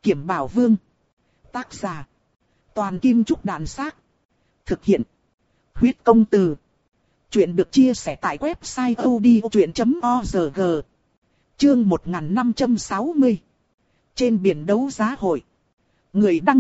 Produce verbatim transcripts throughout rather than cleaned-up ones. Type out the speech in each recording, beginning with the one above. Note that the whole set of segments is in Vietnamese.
Kiểm Bảo Vương. Tác giả: Toàn Kim Trúc Đàn Xác. Thực hiện: Huyết Công Từ. Chuyện được chia sẻ tại website odchuyện chấm org. Chương một nghìn năm trăm sáu mươi. Trên biển đấu giá hội. Người đăng: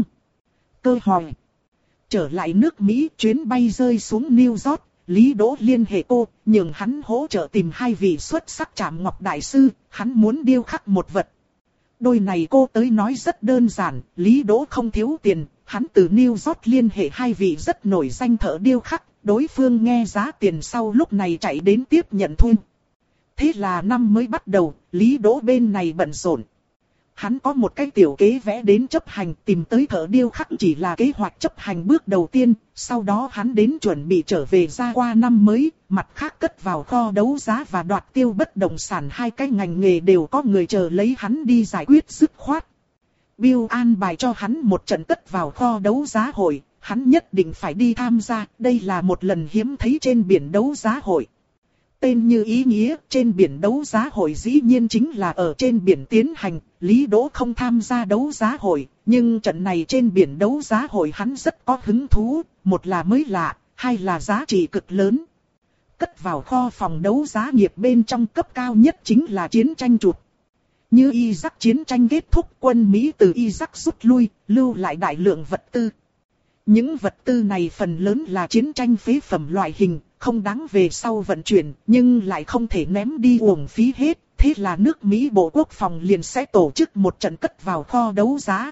Cơ Hỏi. Trở lại nước Mỹ, chuyến bay rơi xuống New York, Lý Đỗ liên hệ cô, nhường hắn hỗ trợ tìm hai vị xuất sắc Trảm Ngọc Đại Sư, hắn muốn điêu khắc một vật. Đôi này cô tới nói rất đơn giản, Lý Đỗ không thiếu tiền, hắn từ New York liên hệ hai vị rất nổi danh thợ điêu khắc, đối phương nghe giá tiền sau lúc này chạy đến tiếp nhận thuê. Thế là năm mới bắt đầu, Lý Đỗ bên này bận rộn. Hắn có một cái tiểu kế vẽ đến chấp hành, tìm tới thợ điêu khắc chỉ là kế hoạch chấp hành bước đầu tiên, sau đó hắn đến chuẩn bị trở về ra qua năm mới, mặt khác cất vào kho đấu giá và đoạt tiêu bất động sản, hai cái ngành nghề đều có người chờ lấy hắn đi giải quyết dứt khoát. Bill an bài cho hắn một trận cất vào kho đấu giá hội, hắn nhất định phải đi tham gia, đây là một lần hiếm thấy trên biển đấu giá hội. Tên như ý nghĩa, trên biển đấu giá hội dĩ nhiên chính là ở trên biển tiến hành, Lý Đỗ không tham gia đấu giá hội, nhưng trận này trên biển đấu giá hội hắn rất có hứng thú, một là mới lạ, hai là giá trị cực lớn. Cất vào kho phòng đấu giá nghiệp bên trong cấp cao nhất chính là chiến tranh chuột. Như Iraq chiến tranh kết thúc, quân Mỹ từ Iraq rút lui, lưu lại đại lượng vật tư. Những vật tư này phần lớn là chiến tranh phế phẩm loại hình, không đáng về sau vận chuyển, nhưng lại không thể ném đi uổng phí hết. Thế là nước Mỹ Bộ Quốc phòng liền sẽ tổ chức một trận cất vào kho đấu giá.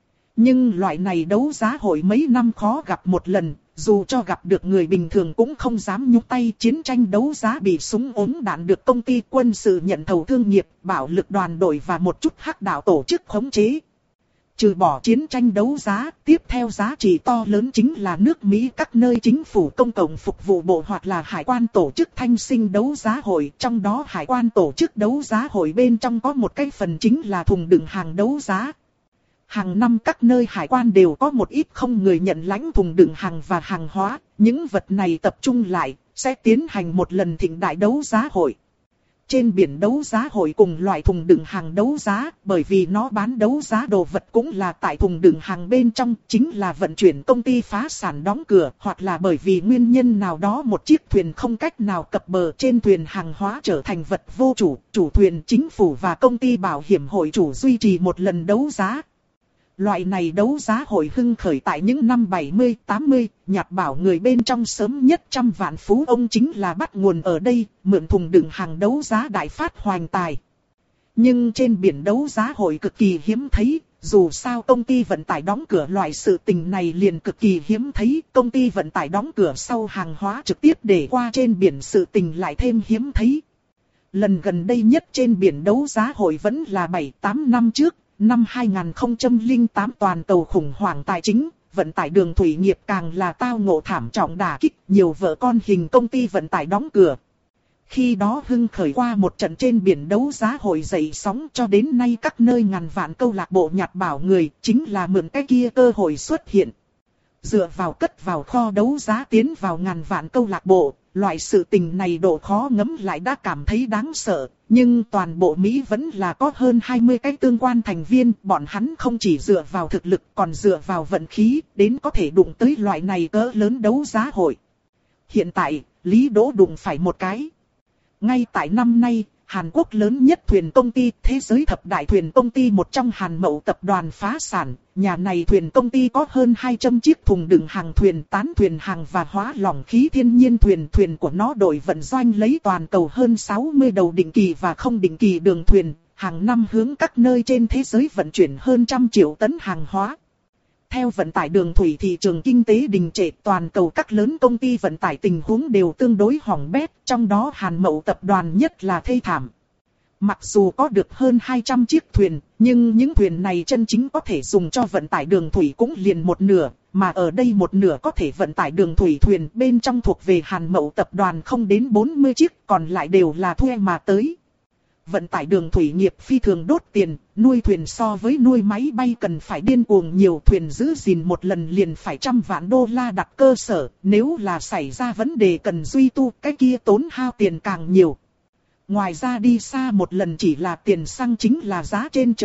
Nhưng loại này đấu giá hội mấy năm khó gặp một lần, dù cho gặp được người bình thường cũng không dám nhúc tay. Chiến tranh đấu giá bị súng ống đạn được công ty quân sự nhận thầu thương nghiệp, bạo lực đoàn đội và một chút hắc đạo tổ chức khống chế. Trừ bỏ chiến tranh đấu giá, tiếp theo giá trị to lớn chính là nước Mỹ các nơi chính phủ công cộng phục vụ bộ hoặc là hải quan tổ chức thanh sinh đấu giá hội. Trong đó hải quan tổ chức đấu giá hội bên trong có một cái phần chính là thùng đựng hàng đấu giá. Hàng năm các nơi hải quan đều có một ít không người nhận lãnh thùng đựng hàng và hàng hóa, những vật này tập trung lại, sẽ tiến hành một lần thịnh đại đấu giá hội. Trên biển đấu giá hội cùng loại thùng đựng hàng đấu giá, bởi vì nó bán đấu giá đồ vật cũng là tại thùng đựng hàng bên trong, chính là vận chuyển công ty phá sản đóng cửa, hoặc là bởi vì nguyên nhân nào đó một chiếc thuyền không cách nào cập bờ, trên thuyền hàng hóa trở thành vật vô chủ, chủ thuyền chính phủ và công ty bảo hiểm hội chủ duy trì một lần đấu giá. Loại này đấu giá hội hưng khởi tại những năm bảy mươi, tám mươi, nhạc bảo người bên trong sớm nhất trăm vạn phú ông chính là bắt nguồn ở đây, mượn thùng đựng hàng đấu giá đại phát hoành tài. Nhưng trên biển đấu giá hội cực kỳ hiếm thấy, dù sao công ty vận tải đóng cửa loại sự tình này liền cực kỳ hiếm thấy, công ty vận tải đóng cửa sau hàng hóa trực tiếp để qua trên biển sự tình lại thêm hiếm thấy. Lần gần đây nhất trên biển đấu giá hội vẫn là bảy tám năm trước. Năm hai nghìn không trăm lẻ tám toàn cầu khủng hoảng tài chính, vận tải đường thủy nghiệp càng là tao ngộ thảm trọng đả kích, nhiều vợ con hình công ty vận tải đóng cửa. Khi đó hưng khởi qua một trận trên biển đấu giá hội dậy sóng, cho đến nay các nơi ngàn vạn câu lạc bộ nhặt bảo người, chính là mượn cái kia cơ hội xuất hiện. Dựa vào cất vào kho đấu giá tiến vào ngàn vạn câu lạc bộ, loại sự tình này độ khó ngấm lại đã cảm thấy đáng sợ. Nhưng toàn bộ Mỹ vẫn là có hơn hai mươi cái tương quan thành viên, bọn hắn không chỉ dựa vào thực lực còn dựa vào vận khí, đến có thể đụng tới loại này cỡ lớn đấu giá hội. Hiện tại, Lý Đỗ đụng phải một cái. Ngay tại năm nay, Hàn Quốc lớn nhất thuyền công ty, thế giới thập đại thuyền công ty một trong Hàn Mậu tập đoàn phá sản. Nhà này thuyền công ty có hơn hai trăm chiếc thùng đựng hàng thuyền, tán thuyền hàng và hóa lỏng khí thiên nhiên thuyền. Thuyền của nó đội vận doanh lấy toàn cầu hơn sáu mươi đầu định kỳ và không định kỳ đường thuyền, hàng năm hướng các nơi trên thế giới vận chuyển hơn trăm triệu tấn hàng hóa. Theo vận tải đường thủy thị trường kinh tế đình trệ, toàn cầu các lớn công ty vận tải tình huống đều tương đối hỏng bét, trong đó Hàn Mậu tập đoàn nhất là thê thảm. Mặc dù có được hơn hai trăm chiếc thuyền, nhưng những thuyền này chân chính có thể dùng cho vận tải đường thủy cũng liền một nửa, mà ở đây một nửa có thể vận tải đường thủy thuyền bên trong thuộc về Hàn Mậu tập đoàn không đến bốn mươi chiếc, còn lại đều là thuê mà tới. Vận tải đường thủy nghiệp phi thường đốt tiền, nuôi thuyền so với nuôi máy bay cần phải điên cuồng nhiều, thuyền giữ gìn một lần liền phải trăm vạn đô la đặt cơ sở, nếu là xảy ra vấn đề cần duy tu, cái kia tốn hao tiền càng nhiều. Ngoài ra đi xa một lần chỉ là tiền xăng chính là giá trên trời,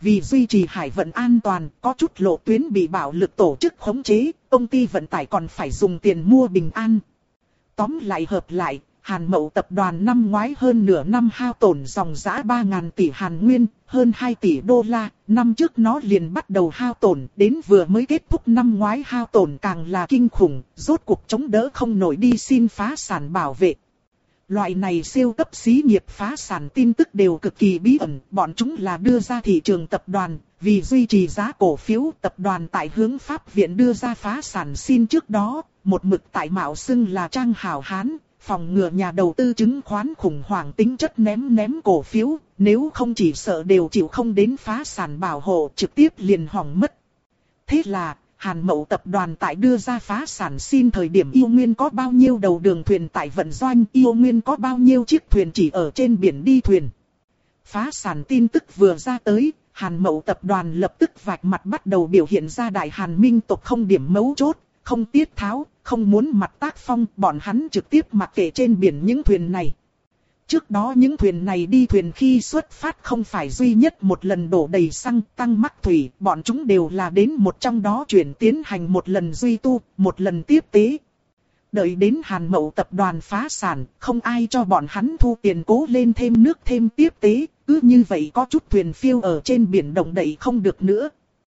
Vì duy trì hải vận an toàn, có chút lộ tuyến bị bạo lực tổ chức khống chế, công ty vận tải còn phải dùng tiền mua bình an. Tóm lại hợp lại, Hàn Mậu tập đoàn năm ngoái hơn nửa năm hao tổn dòng dã ba nghìn tỷ Hàn Nguyên, hơn hai tỷ đô la, năm trước nó liền bắt đầu hao tổn, đến vừa mới kết thúc năm ngoái hao tổn càng là kinh khủng, rốt cuộc chống đỡ không nổi đi xin phá sản bảo vệ. Loại này siêu cấp xí nghiệp phá sản tin tức đều cực kỳ bí ẩn, bọn chúng là đưa ra thị trường tập đoàn, vì duy trì giá cổ phiếu tập đoàn tại hướng pháp viện đưa ra phá sản xin trước đó, một mực tại mạo xưng là trang hảo hán, phòng ngừa nhà đầu tư chứng khoán khủng hoảng tính chất ném ném cổ phiếu, nếu không chỉ sợ đều chịu không đến phá sản bảo hộ trực tiếp liền hỏng mất. Thế là, Hàn Mậu tập đoàn tại đưa ra phá sản xin thời điểm Yêu Nguyên có bao nhiêu đầu đường thuyền tại vận doanh, Yêu Nguyên có bao nhiêu chiếc thuyền chỉ ở trên biển đi thuyền. Phá sản tin tức vừa ra tới, Hàn Mậu tập đoàn lập tức vạch mặt bắt đầu biểu hiện ra đại Hàn Minh tộc không điểm mấu chốt, không tiết tháo, không muốn mặt tác phong, bọn hắn trực tiếp mặc kệ trên biển những thuyền này. Trước đó những thuyền này đi thuyền khi xuất phát không phải duy nhất một lần đổ đầy xăng tăng mắc thủy, bọn chúng đều là đến một trong đó chuyển tiến hành một lần duy tu, một lần tiếp tế. Đợi đến Hàn Mậu tập đoàn phá sản, không ai cho bọn hắn thu tiền cố lên thêm nước thêm tiếp tế, cứ như vậy có chút thuyền phiêu ở trên biển động đậy không được nữa.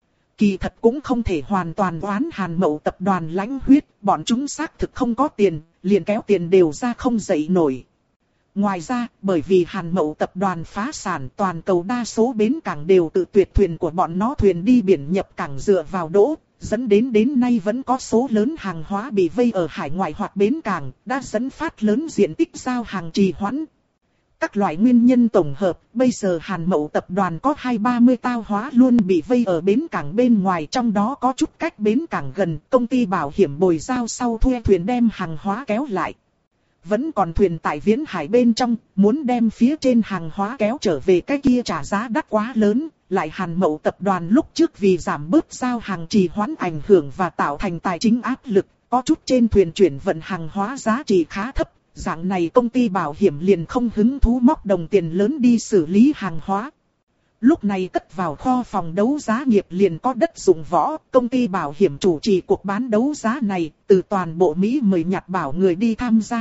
Kỳ thật cũng không thể hoàn toàn oán Hàn Mậu tập đoàn lãnh huyết, bọn chúng xác thực không có tiền, liền kéo tiền đều ra không dậy nổi. Ngoài ra, bởi vì Hàn Mậu tập đoàn phá sản, toàn cầu đa số bến cảng đều tự tuyệt thuyền của bọn nó thuyền đi biển nhập cảng dựa vào đỗ, dẫn đến đến nay vẫn có số lớn hàng hóa bị vây ở hải ngoại hoặc bến cảng, đã dẫn phát lớn diện tích giao hàng trì hoãn. Các loại nguyên nhân tổng hợp, bây giờ Hàn Mậu tập đoàn có hai ba mươi tàu hóa luôn bị vây ở bến cảng bên ngoài, trong đó có chút cách bến cảng gần, công ty bảo hiểm bồi giao sau thuê thuyền đem hàng hóa kéo lại. Vẫn còn thuyền tại viễn hải bên trong, muốn đem phía trên hàng hóa kéo trở về cái kia trả giá đắt quá lớn, lại Hàn Mậu tập đoàn lúc trước vì giảm bớt giao hàng trì hoãn ảnh hưởng và tạo thành tài chính áp lực, có chút trên thuyền chuyển vận hàng hóa giá trị khá thấp. Dạng này công ty bảo hiểm liền không hứng thú móc đồng tiền lớn đi xử lý hàng hóa. Lúc này cất vào kho phòng đấu giá nghiệp liền có đất dụng võ, công ty bảo hiểm chủ trì cuộc bán đấu giá này, từ toàn bộ Mỹ mời nhặt bảo người đi tham gia.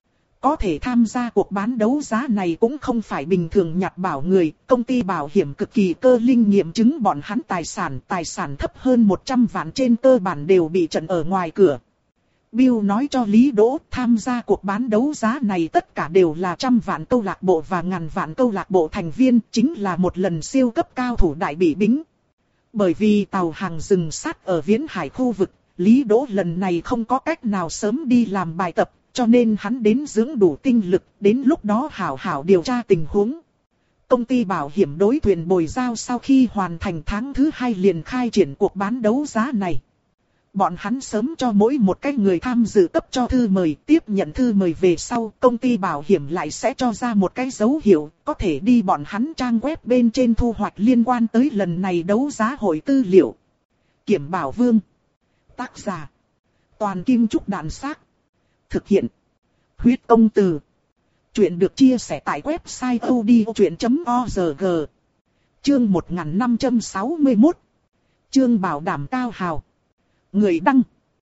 Có thể tham gia cuộc bán đấu giá này cũng không phải bình thường nhặt bảo người, công ty bảo hiểm cực kỳ cơ linh nghiệm chứng bọn hắn tài sản, tài sản thấp hơn một trăm vạn trên cơ bản đều bị trận ở ngoài cửa. Bill nói cho Lý Đỗ tham gia cuộc bán đấu giá này tất cả đều là trăm vạn câu lạc bộ và ngàn vạn câu lạc bộ thành viên, chính là một lần siêu cấp cao thủ đại bị bính. Bởi vì tàu hàng dừng sát ở viễn hải khu vực, Lý Đỗ lần này không có cách nào sớm đi làm bài tập, cho nên hắn đến dưỡng đủ tinh lực, đến lúc đó hảo hảo điều tra tình huống. Công ty bảo hiểm đối thuyền bồi giao sau khi hoàn thành tháng thứ hai liền khai triển cuộc bán đấu giá này. Bọn hắn sớm cho mỗi một cái người tham dự cấp cho thư mời, tiếp nhận thư mời về sau, công ty bảo hiểm lại sẽ cho ra một cái dấu hiệu, có thể đi bọn hắn trang web bên trên thu hoạch liên quan tới lần này đấu giá hội tư liệu. Kiểm Bảo Vương. Tác giả. Toàn Kim Trúc Đàn Xác. Thực hiện. Huyết Công Từ. Chuyện được chia sẻ tại website odchuyện chấm org. Chương một nghìn năm trăm sáu mươi mốt. Chương bảo đảm cao hào. Người đăng.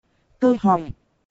Cơ hỏi.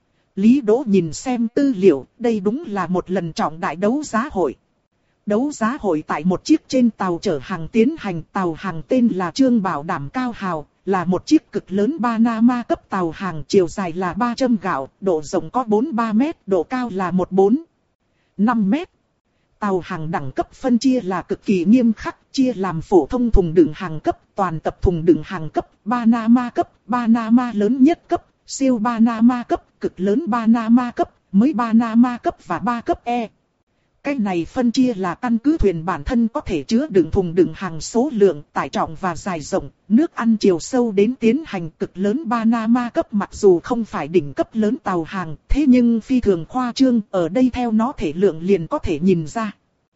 Lý Đỗ nhìn xem tư liệu, đây đúng là một lần trọng đại đấu giá hội. Đấu giá hội tại một chiếc trên tàu chở hàng tiến hành, tàu hàng tên là Trương Bảo Đảm Cao Hào, là một chiếc cực lớn Panama cấp tàu hàng, chiều dài là ba trăm gạo, độ rộng có bốn mươi ba mét, độ cao là mười bốn, năm mét. Tàu hàng đẳng cấp phân chia là cực kỳ nghiêm khắc, chia làm phổ thông thùng đựng hàng cấp, toàn tập thùng đựng hàng cấp, Panama cấp, Panama lớn nhất cấp, siêu Panama cấp, cực lớn Panama cấp, mới Panama cấp và ba cấp E. Cái này phân chia là căn cứ thuyền bản thân có thể chứa đựng thùng đựng hàng số lượng, tải trọng và dài rộng, nước ăn chiều sâu đến tiến hành. Cực lớn Panama cấp mặc dù không phải đỉnh cấp lớn tàu hàng, thế nhưng phi thường khoa trương, ở đây theo nó thể lượng liền có thể nhìn ra.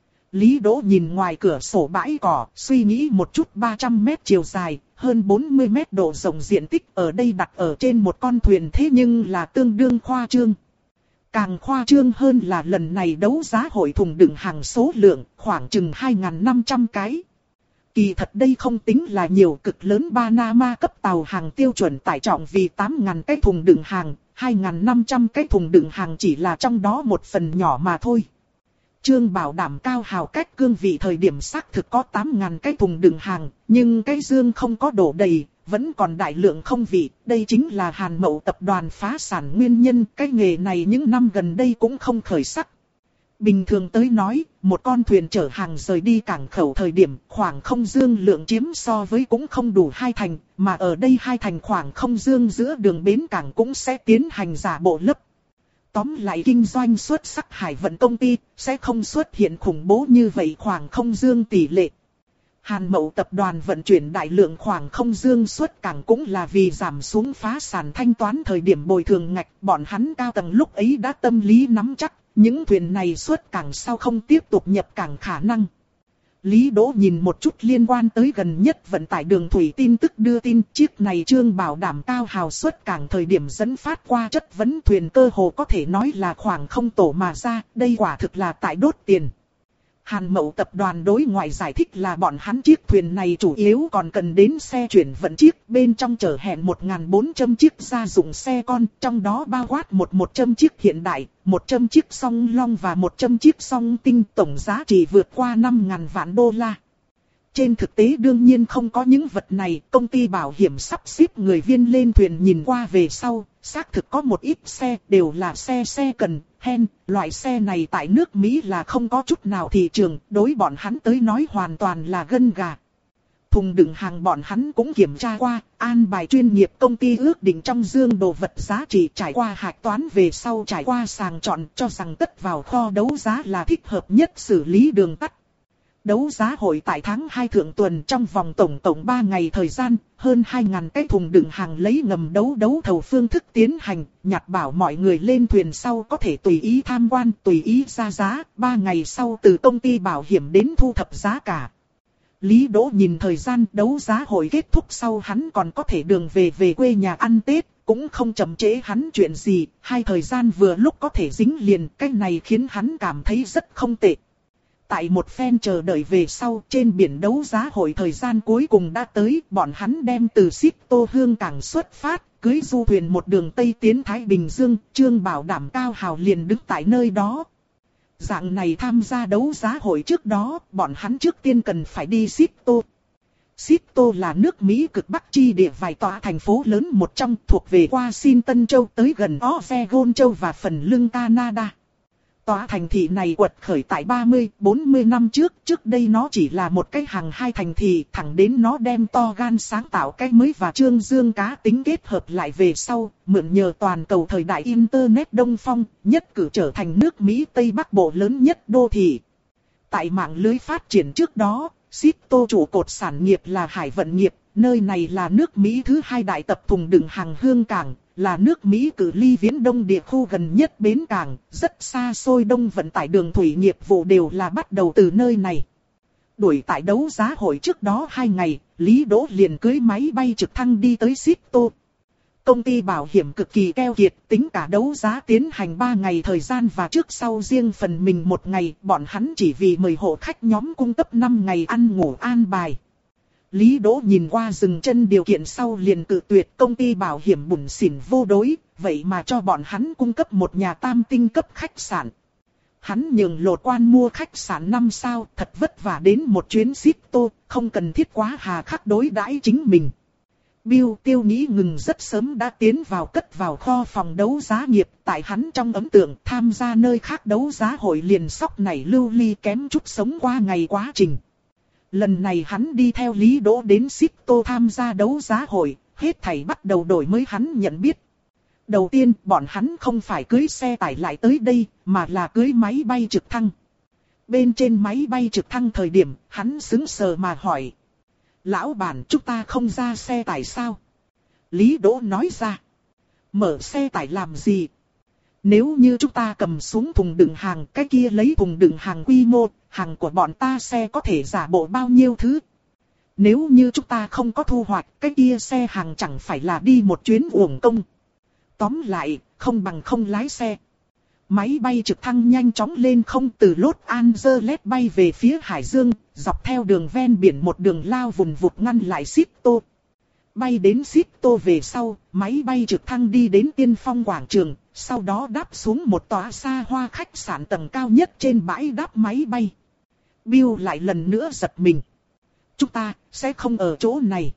Lý Đỗ nhìn ngoài cửa sổ bãi cỏ, suy nghĩ một chút, ba trăm mét chiều dài, hơn bốn mươi mét độ rộng diện tích, ở đây đặt ở trên một con thuyền thế nhưng là tương đương khoa trương. Càng khoa trương hơn là lần này đấu giá hội thùng đựng hàng số lượng khoảng chừng hai nghìn năm trăm cái. Kỳ thật đây không tính là nhiều, cực lớn Panama cấp tàu hàng tiêu chuẩn tải trọng vì tám nghìn cái thùng đựng hàng, hai nghìn năm trăm cái thùng đựng hàng chỉ là trong đó một phần nhỏ mà thôi. Trương Bảo đảm cao hào cách cương vị thời điểm xác thực có tám nghìn cái thùng đựng hàng, nhưng cái dương không có đổ đầy, vẫn còn đại lượng không vị. Đây chính là Hàn Mậu tập đoàn phá sản nguyên nhân, cái nghề này những năm gần đây cũng không khởi sắc. Bình thường tới nói, một con thuyền chở hàng rời đi cảng khẩu thời điểm khoảng không dương lượng chiếm so với cũng không đủ hai thành, mà ở đây hai thành khoảng không dương giữa đường bến cảng cũng sẽ tiến hành giả bộ lấp. Tóm lại kinh doanh xuất sắc hải vận công ty sẽ không xuất hiện khủng bố như vậy khoảng không dương tỷ lệ. Hàn Mậu tập đoàn vận chuyển đại lượng khoảng không dương xuất cảng cũng là vì giảm xuống phá sản thanh toán thời điểm bồi thường ngạch, bọn hắn cao tầng lúc ấy đã tâm lý nắm chắc. Những thuyền này xuất cảng sau không tiếp tục nhập cảng khả năng. Lý Đỗ nhìn một chút liên quan tới gần nhất vận tải đường thủy tin tức đưa tin, chiếc này Trương Bảo đảm cao hào xuất cảng thời điểm dẫn phát qua chất vấn thuyền cơ hồ có thể nói là khoảng không tổ mà ra, đây quả thực là tại đốt tiền. Hàn Mậu tập đoàn đối ngoại giải thích là bọn hắn chiếc thuyền này chủ yếu còn cần đến xe chuyển vận chiếc, bên trong chở hẹn một nghìn bốn trăm chiếc gia dụng xe con, trong đó bao quát một một trăm chiếc hiện đại, một trăm chiếc song long và một trăm chiếc song tinh, tổng giá trị vượt qua năm nghìn vạn đô la. Trên thực tế đương nhiên không có những vật này, công ty bảo hiểm sắp xếp người viên lên thuyền nhìn qua về sau, xác thực có một ít xe đều là xe xe cần, hen, loại xe này tại nước Mỹ là không có chút nào thị trường, đối bọn hắn tới nói hoàn toàn là gân gà. Thùng đựng hàng bọn hắn cũng kiểm tra qua, an bài chuyên nghiệp công ty ước định trong dương đồ vật giá trị trải qua hạch toán về sau trải qua sàng chọn cho rằng tất vào kho đấu giá là thích hợp nhất xử lý đường tắt. Đấu giá hội tại tháng hai thượng tuần trong vòng tổng tổng ba ngày thời gian, hơn hai nghìn cái thùng đựng hàng lấy ngầm đấu đấu thầu phương thức tiến hành, nhặt bảo mọi người lên thuyền sau có thể tùy ý tham quan, tùy ý ra giá, ba ngày sau từ công ty bảo hiểm đến thu thập giá cả. Lý Đỗ nhìn thời gian đấu giá hội kết thúc sau hắn còn có thể đường về về quê nhà ăn Tết, cũng không chậm trễ hắn chuyện gì, hai thời gian vừa lúc có thể dính liền, cái này khiến hắn cảm thấy rất không tệ. Tại một phen chờ đợi về sau, trên biển đấu giá hội thời gian cuối cùng đã tới, bọn hắn đem từ Ship Tô Hương cảng xuất phát, cưới du thuyền một đường Tây tiến Thái Bình Dương, Trương Bảo đảm cao hào liền đứng tại nơi đó. Dạng này tham gia đấu giá hội trước đó, bọn hắn trước tiên cần phải đi Ship Tô. Ship Tô là nước Mỹ cực Bắc chi địa vài tòa thành phố lớn một trong, thuộc về Washington châu tới gần Oregon châu và phần lưng Canada. Tòa thành thị này quật khởi tại ba mươi bốn mươi năm trước, trước đây nó chỉ là một cái hàng hai thành thị, thẳng đến nó đem to gan sáng tạo cái mới và trương dương cá tính kết hợp lại về sau, mượn nhờ toàn cầu thời đại Internet đông phong, nhất cử trở thành nước Mỹ Tây Bắc Bộ lớn nhất đô thị. Tại mạng lưới phát triển trước đó, Ship Tô trụ cột sản nghiệp là hải vận nghiệp, nơi này là nước Mỹ thứ hai đại tập thùng đựng hàng hương cảng. Là nước Mỹ cự ly Viễn Đông địa khu gần nhất bến cảng, rất xa xôi đông vận tải đường thủy nghiệp vụ đều là bắt đầu từ nơi này. Đuổi tại đấu giá hội trước đó hai ngày, Lý Đỗ liền cưới máy bay trực thăng đi tới Ship Tô. Công ty bảo hiểm cực kỳ keo kiệt, tính cả đấu giá tiến hành ba ngày thời gian và trước sau riêng phần mình một ngày, bọn hắn chỉ vì mời hộ khách nhóm cung cấp năm ngày ăn ngủ an bài. Lý Đỗ nhìn qua dừng chân điều kiện sau liền cự tuyệt, công ty bảo hiểm bủn xỉn vô đối, vậy mà cho bọn hắn cung cấp một nhà tam tinh cấp khách sạn. Hắn nhường lột quan mua khách sạn năm sao, thật vất vả đến một chuyến Ship Tô, không cần thiết quá hà khắc đối đãi chính mình. Bill Tiêu nghĩ ngừng rất sớm đã tiến vào cất vào kho phòng đấu giá nghiệp, tại hắn trong ấn tượng tham gia nơi khác đấu giá hội liền sóc này lưu ly kém chút sống qua ngày quá trình. Lần này hắn đi theo Lý Đỗ đến Ship Tô tham gia đấu giá hội, hết thảy bắt đầu đổi mới hắn nhận biết. Đầu tiên, bọn hắn không phải cưới xe tải lại tới đây, mà là cưới máy bay trực thăng. Bên trên máy bay trực thăng thời điểm, hắn sững sờ mà hỏi. Lão bản, chúng ta không ra xe tải sao? Lý Đỗ nói ra. Mở xe tải làm gì? Nếu như chúng ta cầm xuống thùng đựng hàng, cái kia lấy thùng đựng hàng quy mô, hàng của bọn ta xe có thể giả bộ bao nhiêu thứ. Nếu như chúng ta không có thu hoạch, cái kia xe hàng chẳng phải là đi một chuyến uổng công. Tóm lại, không bằng không lái xe. Máy bay trực thăng nhanh chóng lên không từ Los Angeles bay về phía Hải Dương, dọc theo đường ven biển một đường lao vùn vụt ngăn lại Sito. Bay đến Sito về sau, máy bay trực thăng đi đến Tiên Phong quảng trường, sau đó đáp xuống một tòa xa hoa khách sạn tầng cao nhất trên bãi đáp máy bay. Bill lại lần nữa giật mình. Chúng ta sẽ không ở chỗ này.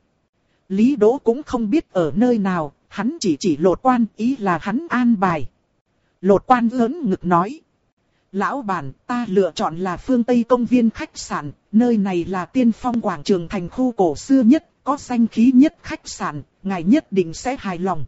Lý Đỗ cũng không biết ở nơi nào, hắn chỉ chỉ Lột Quan, ý là hắn an bài. Lột Quan lớn ngực nói. Lão bản, ta lựa chọn là phương Tây công viên khách sạn, nơi này là Tiên Phong quảng trường thành khu cổ xưa nhất, có danh khí nhất khách sạn, ngài nhất định sẽ hài lòng.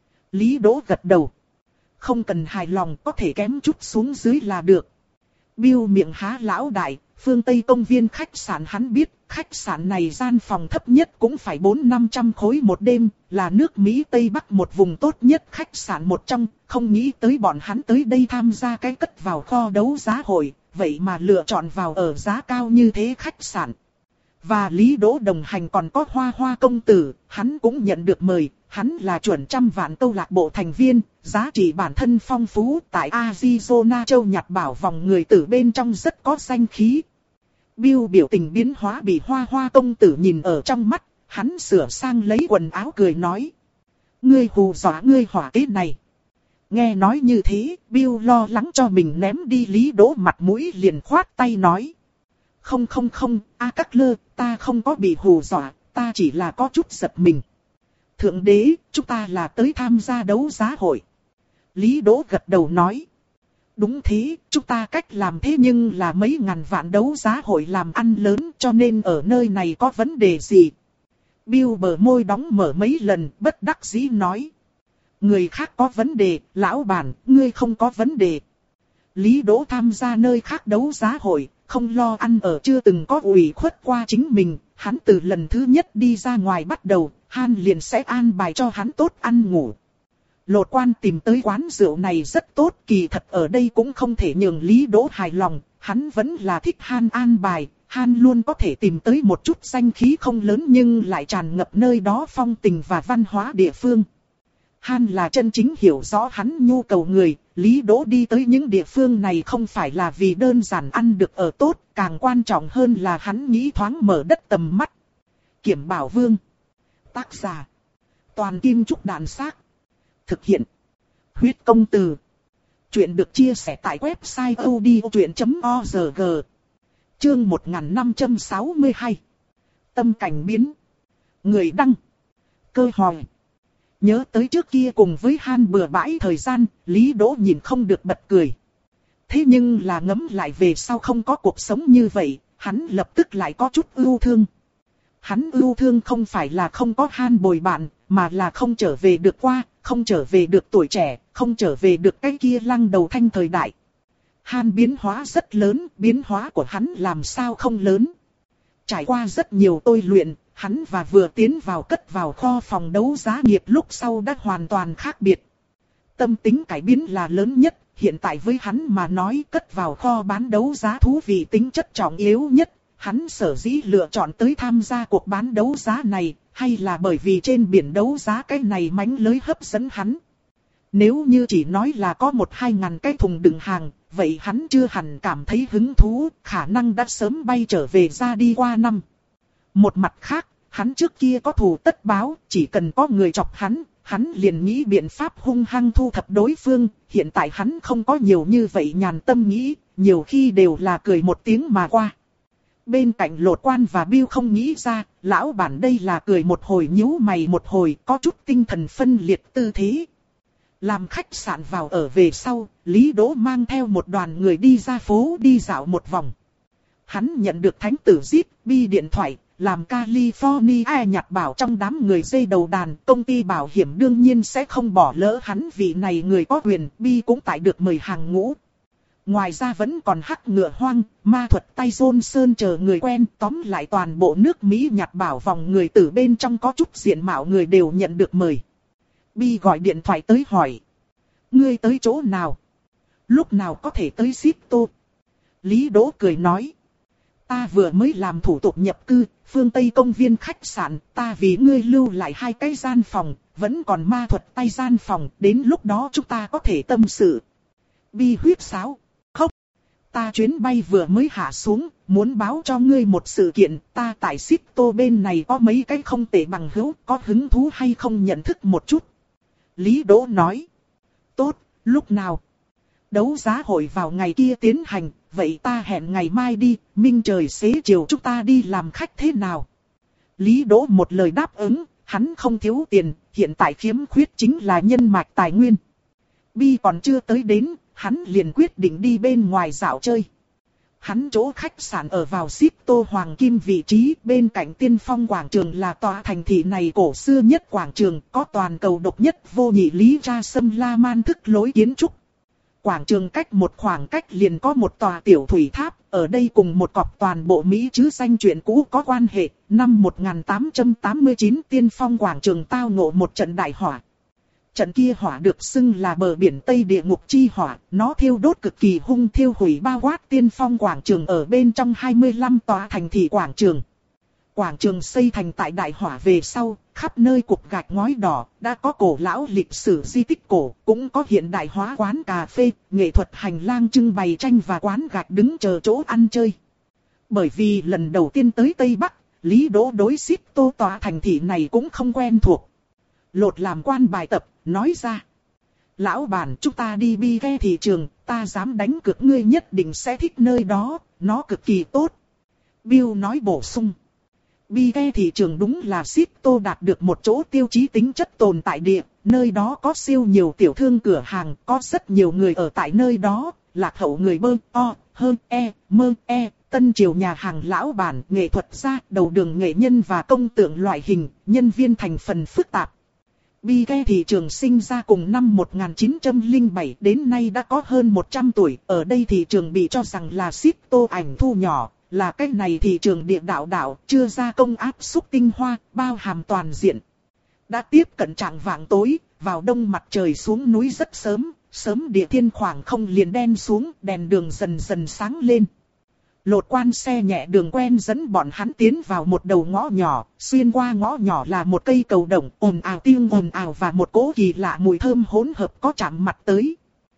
Lý Đỗ gật đầu. Không cần hài lòng, có thể kém chút xuống dưới là được. Bill miệng há lão đại, phương Tây công viên khách sạn hắn biết, khách sạn này gian phòng thấp nhất cũng phải bốn năm trăm khối một đêm, là nước Mỹ Tây Bắc một vùng tốt nhất khách sạn một trong, không nghĩ tới bọn hắn tới đây tham gia cái cất vào kho đấu giá hội, vậy mà lựa chọn vào ở giá cao như thế khách sạn. Và Lý Đỗ đồng hành còn có Hoa Hoa công tử, hắn cũng nhận được mời, hắn là chuẩn trăm vạn câu lạc bộ thành viên, giá trị bản thân phong phú, tại Arizona châu nhặt bảo vòng người tử bên trong rất có danh khí. Bill biểu tình biến hóa bị Hoa Hoa công tử nhìn ở trong mắt, hắn sửa sang lấy quần áo cười nói. Ngươi hù dọa ngươi hỏa kế này. Nghe nói như thế, Bill lo lắng cho mình ném đi Lý Đỗ mặt mũi liền khoát tay nói. Không không không, A Cát Lơ, ta không có bị hù dọa, ta chỉ là có chút giật mình. Thượng đế, chúng ta là tới tham gia đấu giá hội. Lý Đỗ gật đầu nói. Đúng thế, chúng ta cách làm thế nhưng là mấy ngàn vạn đấu giá hội làm ăn lớn cho nên ở nơi này có vấn đề gì? Bill bờ môi đóng mở mấy lần, bất đắc dĩ nói. Người khác có vấn đề, lão bản, ngươi không có vấn đề. Lý Đỗ tham gia nơi khác đấu giá hội, không lo ăn ở chưa từng có ủy khuất qua chính mình, hắn từ lần thứ nhất đi ra ngoài bắt đầu, Han liền sẽ an bài cho hắn tốt ăn ngủ. Lột Quan tìm tới quán rượu này rất tốt, kỳ thật ở đây cũng không thể nhường Lý Đỗ hài lòng, hắn vẫn là thích Han an bài, Han luôn có thể tìm tới một chút danh khí không lớn nhưng lại tràn ngập nơi đó phong tình và văn hóa địa phương. Han là chân chính hiểu rõ hắn nhu cầu người, Lý Đỗ đi tới những địa phương này không phải là vì đơn giản ăn được ở tốt, càng quan trọng hơn là hắn nghĩ thoáng mở đất tầm mắt. Kiểm Bảo Vương. Tác giả. Toàn Kim Trúc Đàn Xác. Thực hiện. Huyết Công Từ. Chuyện được chia sẻ tại website odchuyện chấm org. Chương một nghìn năm trăm sáu mươi hai. Tâm cảnh biến. Người đăng. Cơ hòi. Nhớ tới trước kia cùng với Han bừa bãi thời gian, Lý Đỗ nhìn không được bật cười. Thế nhưng là ngẫm lại về sau không có cuộc sống như vậy, hắn lập tức lại có chút ưu thương. Hắn ưu thương không phải là không có Han bồi bạn, mà là không trở về được qua, không trở về được tuổi trẻ, không trở về được cái kia lăng đầu thanh thời đại. Han biến hóa rất lớn, biến hóa của hắn làm sao không lớn. Trải qua rất nhiều tôi luyện, hắn và vừa tiến vào cất vào kho phòng đấu giá nghiệp lúc sau đã hoàn toàn khác biệt. Tâm tính cải biến là lớn nhất, hiện tại với hắn mà nói cất vào kho bán đấu giá thú vị tính chất trọng yếu nhất. Hắn sở dĩ lựa chọn tới tham gia cuộc bán đấu giá này, hay là bởi vì trên biển đấu giá cái này mánh lưới hấp dẫn hắn. Nếu như chỉ nói là có một hai ngàn cái thùng đựng hàng, vậy hắn chưa hẳn cảm thấy hứng thú, khả năng đã sớm bay trở về ra đi qua năm. Một mặt khác, hắn trước kia có thù tất báo, chỉ cần có người chọc hắn, hắn liền nghĩ biện pháp hung hăng thu thập đối phương, hiện tại hắn không có nhiều như vậy nhàn tâm nghĩ, nhiều khi đều là cười một tiếng mà qua. Bên cạnh Lột Quan và Bill không nghĩ ra, lão bản đây là cười một hồi nhíu mày một hồi, có chút tinh thần phân liệt tư thế. Làm khách sạn vào ở về sau, Lý Đỗ mang theo một đoàn người đi ra phố đi dạo một vòng. Hắn nhận được thánh tử Zip, bi điện thoại, làm California nhặt bảo trong đám người dây đầu đàn, công ty bảo hiểm đương nhiên sẽ không bỏ lỡ hắn vì này người có quyền, bi cũng tại được mời hàng ngũ. Ngoài ra vẫn còn Hắc Ngựa Hoang, Ma Thuật Tay Rôn Sơn chờ người quen, tóm lại toàn bộ nước Mỹ nhặt bảo vòng người từ bên trong có chút diện mạo người đều nhận được mời. Bi gọi điện thoại tới hỏi. Ngươi tới chỗ nào? Lúc nào có thể tới Sito? Lý Đỗ cười nói. Ta vừa mới làm thủ tục nhập cư, phương Tây công viên khách sạn, ta vì ngươi lưu lại hai cái gian phòng, vẫn còn Ma Thuật Tay gian phòng, đến lúc đó chúng ta có thể tâm sự. Bi huyết sáo. Khóc. Ta chuyến bay vừa mới hạ xuống, muốn báo cho ngươi một sự kiện, ta tại Sito bên này có mấy cái không tệ bằng hữu, có hứng thú hay không nhận thức một chút. Lý Đỗ nói. Tốt, lúc nào? Đấu giá hội vào ngày kia tiến hành, vậy ta hẹn ngày mai đi, minh trời xế chiều chúng ta đi làm khách thế nào? Lý Đỗ một lời đáp ứng, hắn không thiếu tiền, hiện tại khiếm khuyết chính là nhân mạch tài nguyên. Bi còn chưa tới đến, hắn liền quyết định đi bên ngoài dạo chơi. Hắn chỗ khách sạn ở vào Sito Hoàng Kim vị trí, bên cạnh Tiên Phong quảng trường là tòa thành thị này cổ xưa nhất quảng trường, có toàn cầu độc nhất vô nhị Lý Ra Sâm La Man thức lối kiến trúc. Quảng trường cách một khoảng cách liền có một tòa tiểu thủy tháp, ở đây cùng một cọc toàn bộ Mỹ chứ danh chuyện cũ có quan hệ. Năm một nghìn tám trăm tám mươi chín Tiên Phong quảng trường tao ngộ một trận đại hỏa. Trận kia hỏa được xưng là bờ biển Tây địa ngục chi hỏa, nó thiêu đốt cực kỳ hung, thiêu hủy bao quát Tiên Phong quảng trường ở bên trong hai mươi lăm tòa thành thị quảng trường. Quảng trường xây thành tại đại hỏa về sau, khắp nơi cục gạch ngói đỏ, đã có cổ lão lịch sử di tích cổ, cũng có hiện đại hóa quán cà phê, nghệ thuật hành lang trưng bày tranh và quán gạch đứng chờ chỗ ăn chơi. Bởi vì lần đầu tiên tới Tây Bắc, Lý Đỗ đối Sito tòa thành thị này cũng không quen thuộc. Lột làm quan bài tập, nói ra. Lão bản, chúng ta đi bi ghe thị trường, ta dám đánh cược ngươi nhất định sẽ thích nơi đó, nó cực kỳ tốt. Bill nói bổ sung. Bi ghe thị trường đúng là Sito đạt được một chỗ tiêu chí tính chất tồn tại địa, nơi đó có siêu nhiều tiểu thương cửa hàng, có rất nhiều người ở tại nơi đó, lạc hậu người bơ, o, hơn, e, mơ, e, tân triều nhà hàng lão bản, nghệ thuật gia, đầu đường nghệ nhân và công tượng loại hình, nhân viên thành phần phức tạp. Bi ghe thị trường sinh ra cùng năm một nghìn chín trăm lẻ bảy đến nay đã có hơn một trăm tuổi, ở đây thị trường bị cho rằng là Sito ảnh thu nhỏ. Là cái này thị trường địa đạo đạo, chưa ra công áp xúc tinh hoa, bao hàm toàn diện. Đã tiếp cận trạng vạng tối, vào đông mặt trời xuống núi rất sớm, sớm địa thiên khoảng không liền đen xuống, đèn đường dần dần sáng lên. Lột quan xe nhẹ đường quen dẫn bọn hắn tiến vào một đầu ngõ nhỏ, xuyên qua ngõ nhỏ là một cây cầu đồng, ồn ào tiếng ồn ào và một cỗ kỳ lạ mùi thơm hỗn hợp có chạm mặt tới.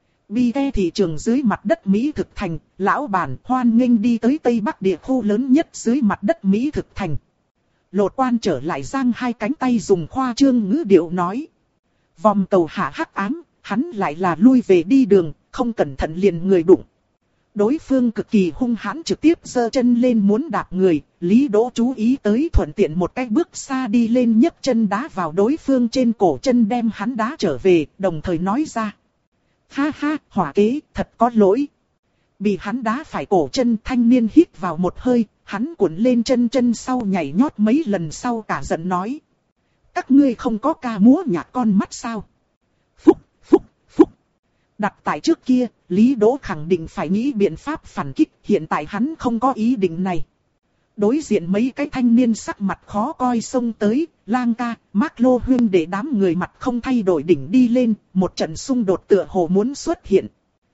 Bi ghe thị trường dưới mặt đất Mỹ thực thành, lão bản hoan nghênh đi tới Tây Bắc địa khu lớn nhất dưới mặt đất Mỹ thực thành. Lột quan trở lại giang hai cánh tay dùng khoa trương ngữ điệu nói. Vòng cầu hạ hắc ám, hắn lại là lui về đi đường, không cẩn thận liền người đụng. Đối phương cực kỳ hung hãn trực tiếp giơ chân lên muốn đạp người, Lý Đỗ chú ý tới thuận tiện một cái bước xa đi lên nhấc chân đá vào đối phương trên cổ chân đem hắn đá trở về, đồng thời nói ra. Ha ha, hỏa kế, thật có lỗi. Bị hắn đá phải cổ chân, thanh niên hít vào một hơi, hắn cuộn lên chân chân sau nhảy nhót mấy lần sau cả giận nói. Các ngươi không có ca múa nhạc con mắt sao? Phúc, phúc, phúc. Đặt tại trước kia, Lý Đỗ khẳng định phải nghĩ biện pháp phản kích, hiện tại hắn không có ý định này. Đối diện mấy cái thanh niên sắc mặt khó coi xông tới, Lang ca, Mark Lô huyên để đám người mặt không thay đổi đỉnh đi lên, một trận xung đột tựa hồ muốn xuất hiện.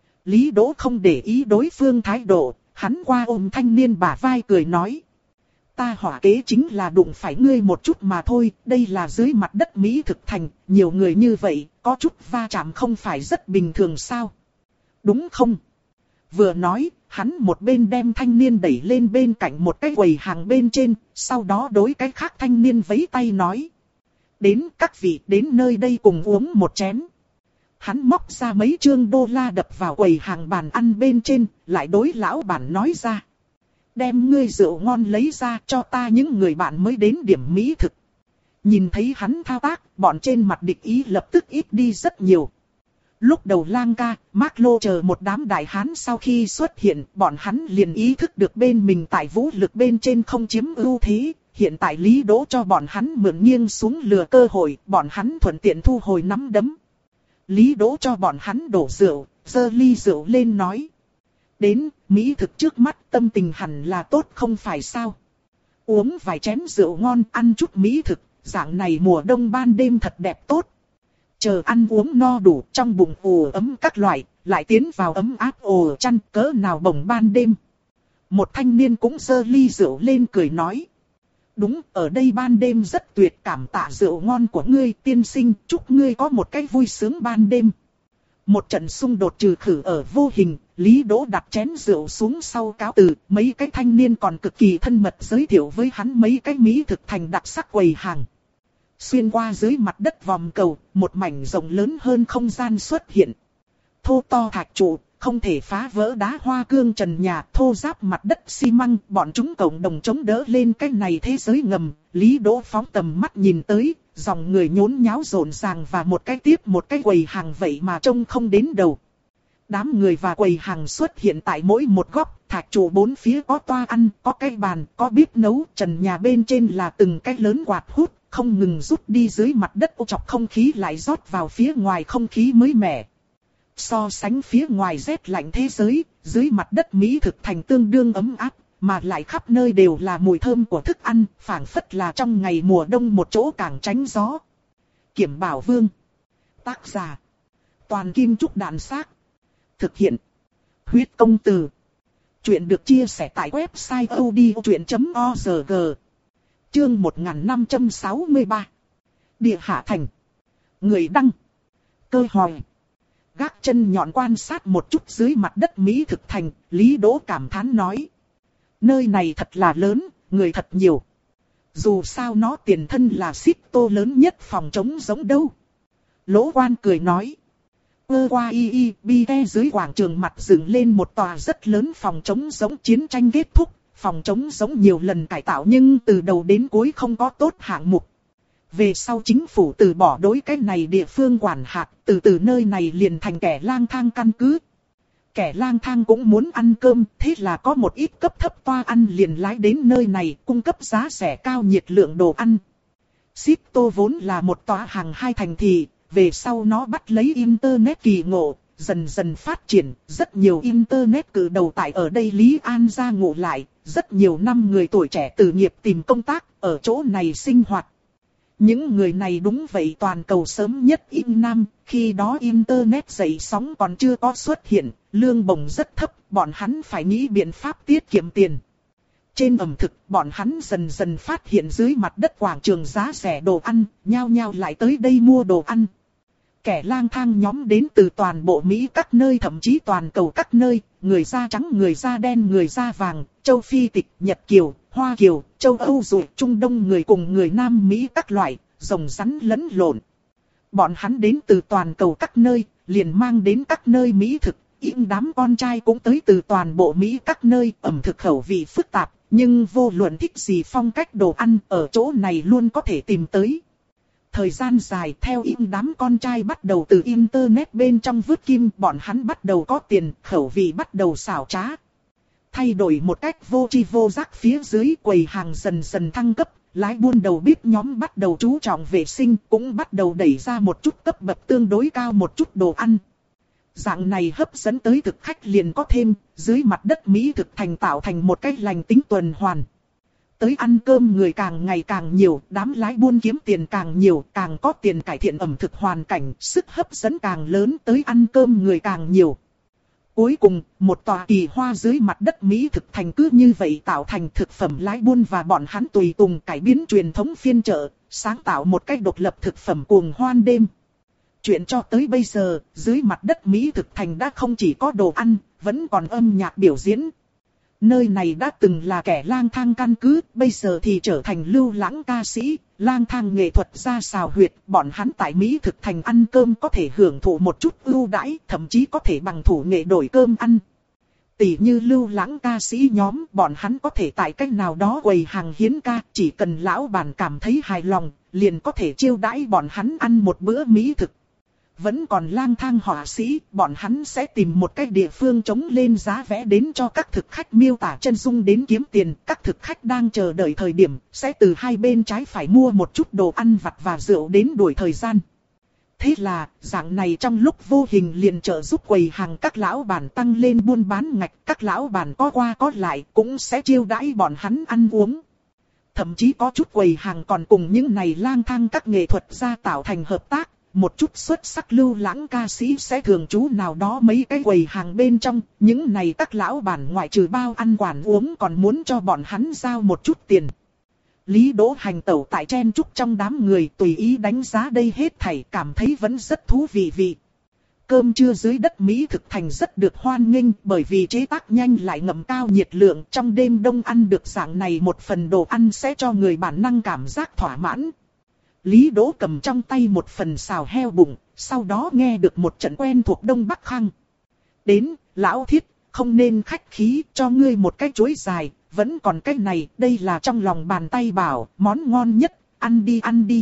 Lý Đỗ không để ý đối phương thái độ, hắn qua ôm thanh niên bả vai cười nói. Ta hỏa kế chính là đụng phải ngươi một chút mà thôi, đây là dưới mặt đất Mỹ thực thành, nhiều người như vậy, có chút va chạm không phải rất bình thường sao? Đúng không? Vừa nói, hắn một bên đem thanh niên đẩy lên bên cạnh một cái quầy hàng bên trên, sau đó đối cái khác thanh niên vẫy tay nói. Đến các vị đến nơi đây cùng uống một chén. Hắn móc ra mấy trương đô la đập vào quầy hàng bàn ăn bên trên, lại đối lão bản nói ra. Đem ngươi rượu ngon lấy ra cho ta những người bạn mới đến điểm mỹ thực. Nhìn thấy hắn thao tác, bọn trên mặt địch ý lập tức ít đi rất nhiều. Lúc đầu Lang ca, Mark Lô chờ một đám đại hán sau khi xuất hiện, bọn hắn liền ý thức được bên mình tại vũ lực bên trên không chiếm ưu thế. Hiện tại Lý Đỗ cho bọn hắn mượn nghiêng xuống lừa cơ hội, bọn hắn thuận tiện thu hồi nắm đấm. Lý Đỗ cho bọn hắn đổ rượu, giơ ly rượu lên nói. Đến, mỹ thực trước mắt tâm tình hẳn là tốt không phải sao. Uống vài chén rượu ngon, ăn chút mỹ thực, dạng này mùa đông ban đêm thật đẹp tốt. Chờ ăn uống no đủ, trong bụng ồ ấm các loại, lại tiến vào ấm áp ồ chăn cỡ nào bồng ban đêm. Một thanh niên cũng giơ ly rượu lên cười nói. Đúng, ở đây ban đêm rất tuyệt, cảm tạ rượu ngon của ngươi tiên sinh, chúc ngươi có một cái vui sướng ban đêm. Một trận xung đột trừ khử ở vô hình, Lý Đỗ đặt chén rượu xuống sau cáo từ, mấy cái thanh niên còn cực kỳ thân mật giới thiệu với hắn mấy cái mỹ thực thành đặc sắc quầy hàng. Xuyên qua dưới mặt đất vòm cầu, một mảnh rộng lớn hơn không gian xuất hiện. Thô to thạch trụ, không thể phá vỡ đá hoa cương trần nhà, thô ráp mặt đất xi măng, bọn chúng cộng đồng chống đỡ lên cái này thế giới ngầm. Lý Đỗ phóng tầm mắt nhìn tới, dòng người nhốn nháo rộn ràng và một cái tiếp một cái quầy hàng vậy mà trông không đến đầu. Đám người và quầy hàng xuất hiện tại mỗi một góc, thạch trụ bốn phía có toa ăn, có cái bàn, có bếp nấu, trần nhà bên trên là từng cái lớn quạt hút, không ngừng rút đi dưới mặt đất ô chọc không khí lại rót vào phía ngoài không khí mới mẻ. So sánh phía ngoài rét lạnh thế giới, dưới mặt đất Mỹ thực thành tương đương ấm áp, mà lại khắp nơi đều là mùi thơm của thức ăn, phảng phất là trong ngày mùa đông một chỗ càng tránh gió. Kiểm Bảo Vương. Tác giả: Toàn Kim Trúc Đạn Xác. Thực hiện: Huyết Công Từ. Chuyện được chia sẻ tại website odchuyện chấm org. Chương một nghìn năm trăm sáu mươi ba. Địa Hạ Thành. Người đăng: Cơ Hoài. Gác chân nhọn quan sát một chút dưới mặt đất Mỹ thực thành, Lý Đỗ cảm thán nói: nơi này thật là lớn, người thật nhiều. Dù sao nó tiền thân là xích tô lớn nhất phòng chống giống đâu. Lỗ Quan cười nói: ơ qua y y bi te dưới quảng trường mặt dựng lên một tòa rất lớn phòng chống giống. Chiến tranh kết thúc, phòng chống giống nhiều lần cải tạo nhưng từ đầu đến cuối không có tốt hạng mục. Về sau chính phủ từ bỏ đối cái này địa phương quản hạt, từ từ nơi này liền thành kẻ lang thang căn cứ. Kẻ lang thang cũng muốn ăn cơm, thế là có một ít cấp thấp toa ăn liền lái đến nơi này, cung cấp giá rẻ cao nhiệt lượng đồ ăn. Sito vốn là một tòa hàng hai thành thị, về sau nó bắt lấy Internet kỳ ngộ, dần dần phát triển, rất nhiều Internet cử đầu tại ở đây Lý An gia ngụ lại, rất nhiều năm người tuổi trẻ từ nghiệp tìm công tác, ở chỗ này sinh hoạt. Những người này đúng vậy toàn cầu sớm nhất in Nam, khi đó Internet dậy sóng còn chưa có xuất hiện, lương bổng rất thấp, bọn hắn phải nghĩ biện pháp tiết kiệm tiền. Trên ẩm thực, bọn hắn dần dần phát hiện dưới mặt đất quảng trường giá rẻ đồ ăn, nhao nhao lại tới đây mua đồ ăn. Kẻ lang thang nhóm đến từ toàn bộ Mỹ các nơi thậm chí toàn cầu các nơi, người da trắng, người da đen, người da vàng, châu Phi tịch, Nhật Kiều, Hoa Kiều, châu Âu rồi, Trung Đông người cùng người Nam Mỹ các loại, rồng rắn lẫn lộn. Bọn hắn đến từ toàn cầu các nơi, liền mang đến các nơi Mỹ thực, những đám con trai cũng tới từ toàn bộ Mỹ các nơi, ẩm thực khẩu vị phức tạp, nhưng vô luận thích gì phong cách đồ ăn ở chỗ này luôn có thể tìm tới. Thời gian dài theo những đám con trai bắt đầu từ Internet bên trong vớt kim, bọn hắn bắt đầu có tiền, khẩu vị bắt đầu xảo trá. Thay đổi một cách vô tri vô giác phía dưới quầy hàng dần dần thăng cấp, lái buôn đầu bếp nhóm bắt đầu chú trọng vệ sinh, cũng bắt đầu đẩy ra một chút cấp bậc tương đối cao một chút đồ ăn. Dạng này hấp dẫn tới thực khách liền có thêm, dưới mặt đất Mỹ thực thành tạo thành một cách lành tính tuần hoàn. Tới ăn cơm người càng ngày càng nhiều, đám lái buôn kiếm tiền càng nhiều, càng có tiền cải thiện ẩm thực hoàn cảnh, sức hấp dẫn càng lớn, tới ăn cơm người càng nhiều. Cuối cùng, một tòa kỳ hoa dưới mặt đất Mỹ thực thành cứ như vậy tạo thành thực phẩm lái buôn và bọn hắn tùy tùng cải biến truyền thống phiên chợ, sáng tạo một cách độc lập thực phẩm cuồng hoan đêm. Chuyện cho tới bây giờ, dưới mặt đất Mỹ thực thành đã không chỉ có đồ ăn, vẫn còn âm nhạc biểu diễn. Nơi này đã từng là kẻ lang thang căn cứ, bây giờ thì trở thành lưu lãng ca sĩ, lang thang nghệ thuật gia xào huyệt. Bọn hắn tại Mỹ thực thành ăn cơm có thể hưởng thụ một chút ưu đãi, thậm chí có thể bằng thủ nghệ đổi cơm ăn. Tỷ như lưu lãng ca sĩ nhóm, bọn hắn có thể tại cách nào đó quầy hàng hiến ca, chỉ cần lão bản cảm thấy hài lòng, liền có thể chiêu đãi bọn hắn ăn một bữa Mỹ thực. Vẫn còn lang thang họa sĩ, bọn hắn sẽ tìm một cái địa phương chống lên giá vé đến cho các thực khách miêu tả chân dung đến kiếm tiền. Các thực khách đang chờ đợi thời điểm, sẽ từ hai bên trái phải mua một chút đồ ăn vặt và rượu đến đuổi thời gian. Thế là, dạng này trong lúc vô hình liền trợ giúp quầy hàng các lão bản tăng lên buôn bán ngạch. Các lão bản có qua có lại cũng sẽ chiêu đãi bọn hắn ăn uống. Thậm chí có chút quầy hàng còn cùng những này lang thang các nghệ thuật gia tạo thành hợp tác. Một chút xuất sắc lưu lãng ca sĩ sẽ thường trú nào đó mấy cái quầy hàng bên trong, những này các lão bản ngoại trừ bao ăn quản uống còn muốn cho bọn hắn giao một chút tiền. Lý Đỗ hành tẩu tại chen chúc trong đám người tùy ý đánh giá đây hết thảy, cảm thấy vẫn rất thú vị vị. cơm trưa dưới đất Mỹ thực thành rất được hoan nghênh bởi vì chế tác nhanh lại ngậm cao nhiệt lượng. Trong đêm đông ăn được dạng này một phần đồ ăn sẽ cho người bản năng cảm giác thỏa mãn. Lý Đỗ cầm trong tay một phần xào heo bụng, sau đó nghe được một trận quen thuộc Đông Bắc Khang. Đến, lão Thiết, không nên khách khí, cho ngươi một cái chuối dài, vẫn còn cái này, đây là trong lòng bàn tay bảo, món ngon nhất, ăn đi ăn đi.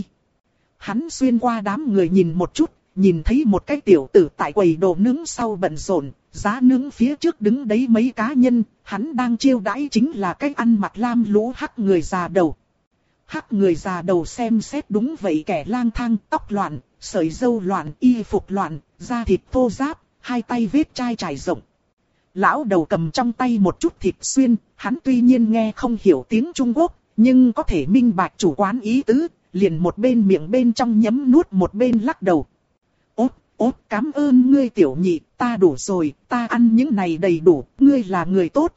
Hắn xuyên qua đám người nhìn một chút, nhìn thấy một cái tiểu tử tại quầy đồ nướng sau bận rộn, giá nướng phía trước đứng đấy mấy cá nhân, hắn đang chiêu đãi chính là cái ăn mặc lam lũ hắc người già đầu. Hắc người già đầu xem xét đúng vậy kẻ lang thang, tóc loạn, sợi râu loạn, y phục loạn, da thịt thô ráp, hai tay vết chai trải rộng. Lão đầu cầm trong tay một chút thịt xuyên, hắn tuy nhiên nghe không hiểu tiếng Trung Quốc, nhưng có thể minh bạch chủ quán ý tứ, liền một bên miệng bên trong nhấm nuốt một bên lắc đầu. Ốt, ốt, cảm ơn ngươi tiểu nhị, ta đủ rồi, ta ăn những này đầy đủ, ngươi là người tốt.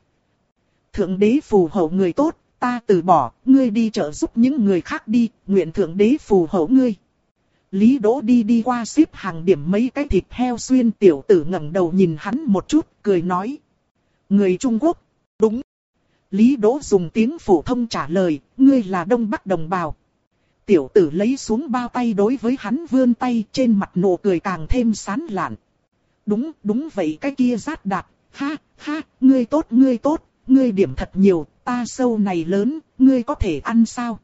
Thượng đế phù hộ người tốt, ta từ bỏ, ngươi đi trợ giúp những người khác đi, nguyện thượng đế phù hộ ngươi. Lý Đỗ đi đi qua xếp hàng điểm mấy cái thịt heo xuyên, tiểu tử ngẩng đầu nhìn hắn một chút, cười nói. Người Trung Quốc, đúng. Lý Đỗ dùng tiếng phổ thông trả lời, ngươi là Đông Bắc đồng bào. Tiểu tử lấy xuống bao tay đối với hắn vươn tay, trên mặt nụ cười càng thêm sán lạn. Đúng, đúng vậy, cái kia Rát Đạt, ha, ha, ngươi tốt, ngươi tốt, ngươi điểm thật nhiều, ta sâu này lớn, ngươi có thể ăn sao?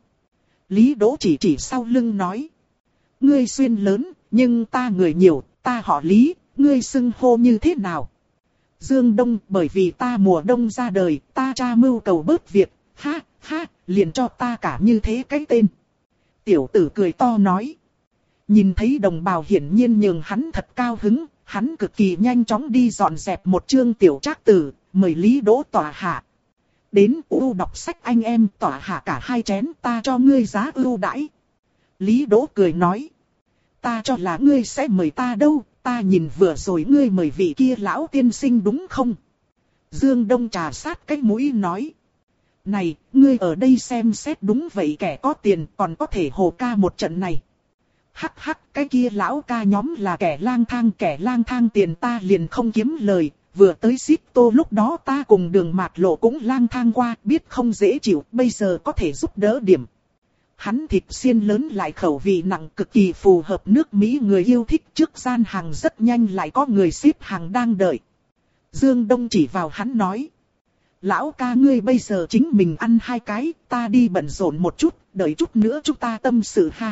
Lý Đỗ chỉ chỉ sau lưng nói. Ngươi xuyên lớn, nhưng ta người nhiều, ta họ Lý, ngươi xưng hô như thế nào? Dương Đông, bởi vì ta mùa đông ra đời, ta tra mưu cầu bớt việc, ha, ha, liền cho ta cả như thế cái tên. Tiểu tử cười to nói. Nhìn thấy đồng bào hiển nhiên nhường hắn thật cao hứng, hắn cực kỳ nhanh chóng đi dọn dẹp một chương tiểu trác tử, mời Lý Đỗ tỏa hạ. Đến u đọc sách anh em, tỏa hạ cả hai chén, ta cho ngươi giá ưu đãi. Lý Đỗ cười nói. Ta cho là ngươi sẽ mời ta đâu, ta nhìn vừa rồi ngươi mời vị kia lão tiên sinh đúng không? Dương Đông trà sát cái mũi nói. Này, ngươi ở đây xem xét đúng vậy, kẻ có tiền còn có thể hồ ca một trận này. Hắc hắc, cái kia lão ca nhóm là kẻ lang thang, kẻ lang thang tiền ta liền không kiếm lời. Vừa tới Xít Tô lúc đó ta cùng Đường Mạt Lộ cũng lang thang qua, biết không dễ chịu, bây giờ có thể giúp đỡ điểm. Hắn thịt xiên lớn lại khẩu vị nặng, cực kỳ phù hợp nước Mỹ người yêu thích. Trước gian hàng rất nhanh lại có người xếp hàng đang đợi. Dương Đông chỉ vào hắn nói. Lão ca ngươi bây giờ chính mình ăn hai cái, ta đi bận rộn một chút, đợi chút nữa chúng ta tâm sự ha.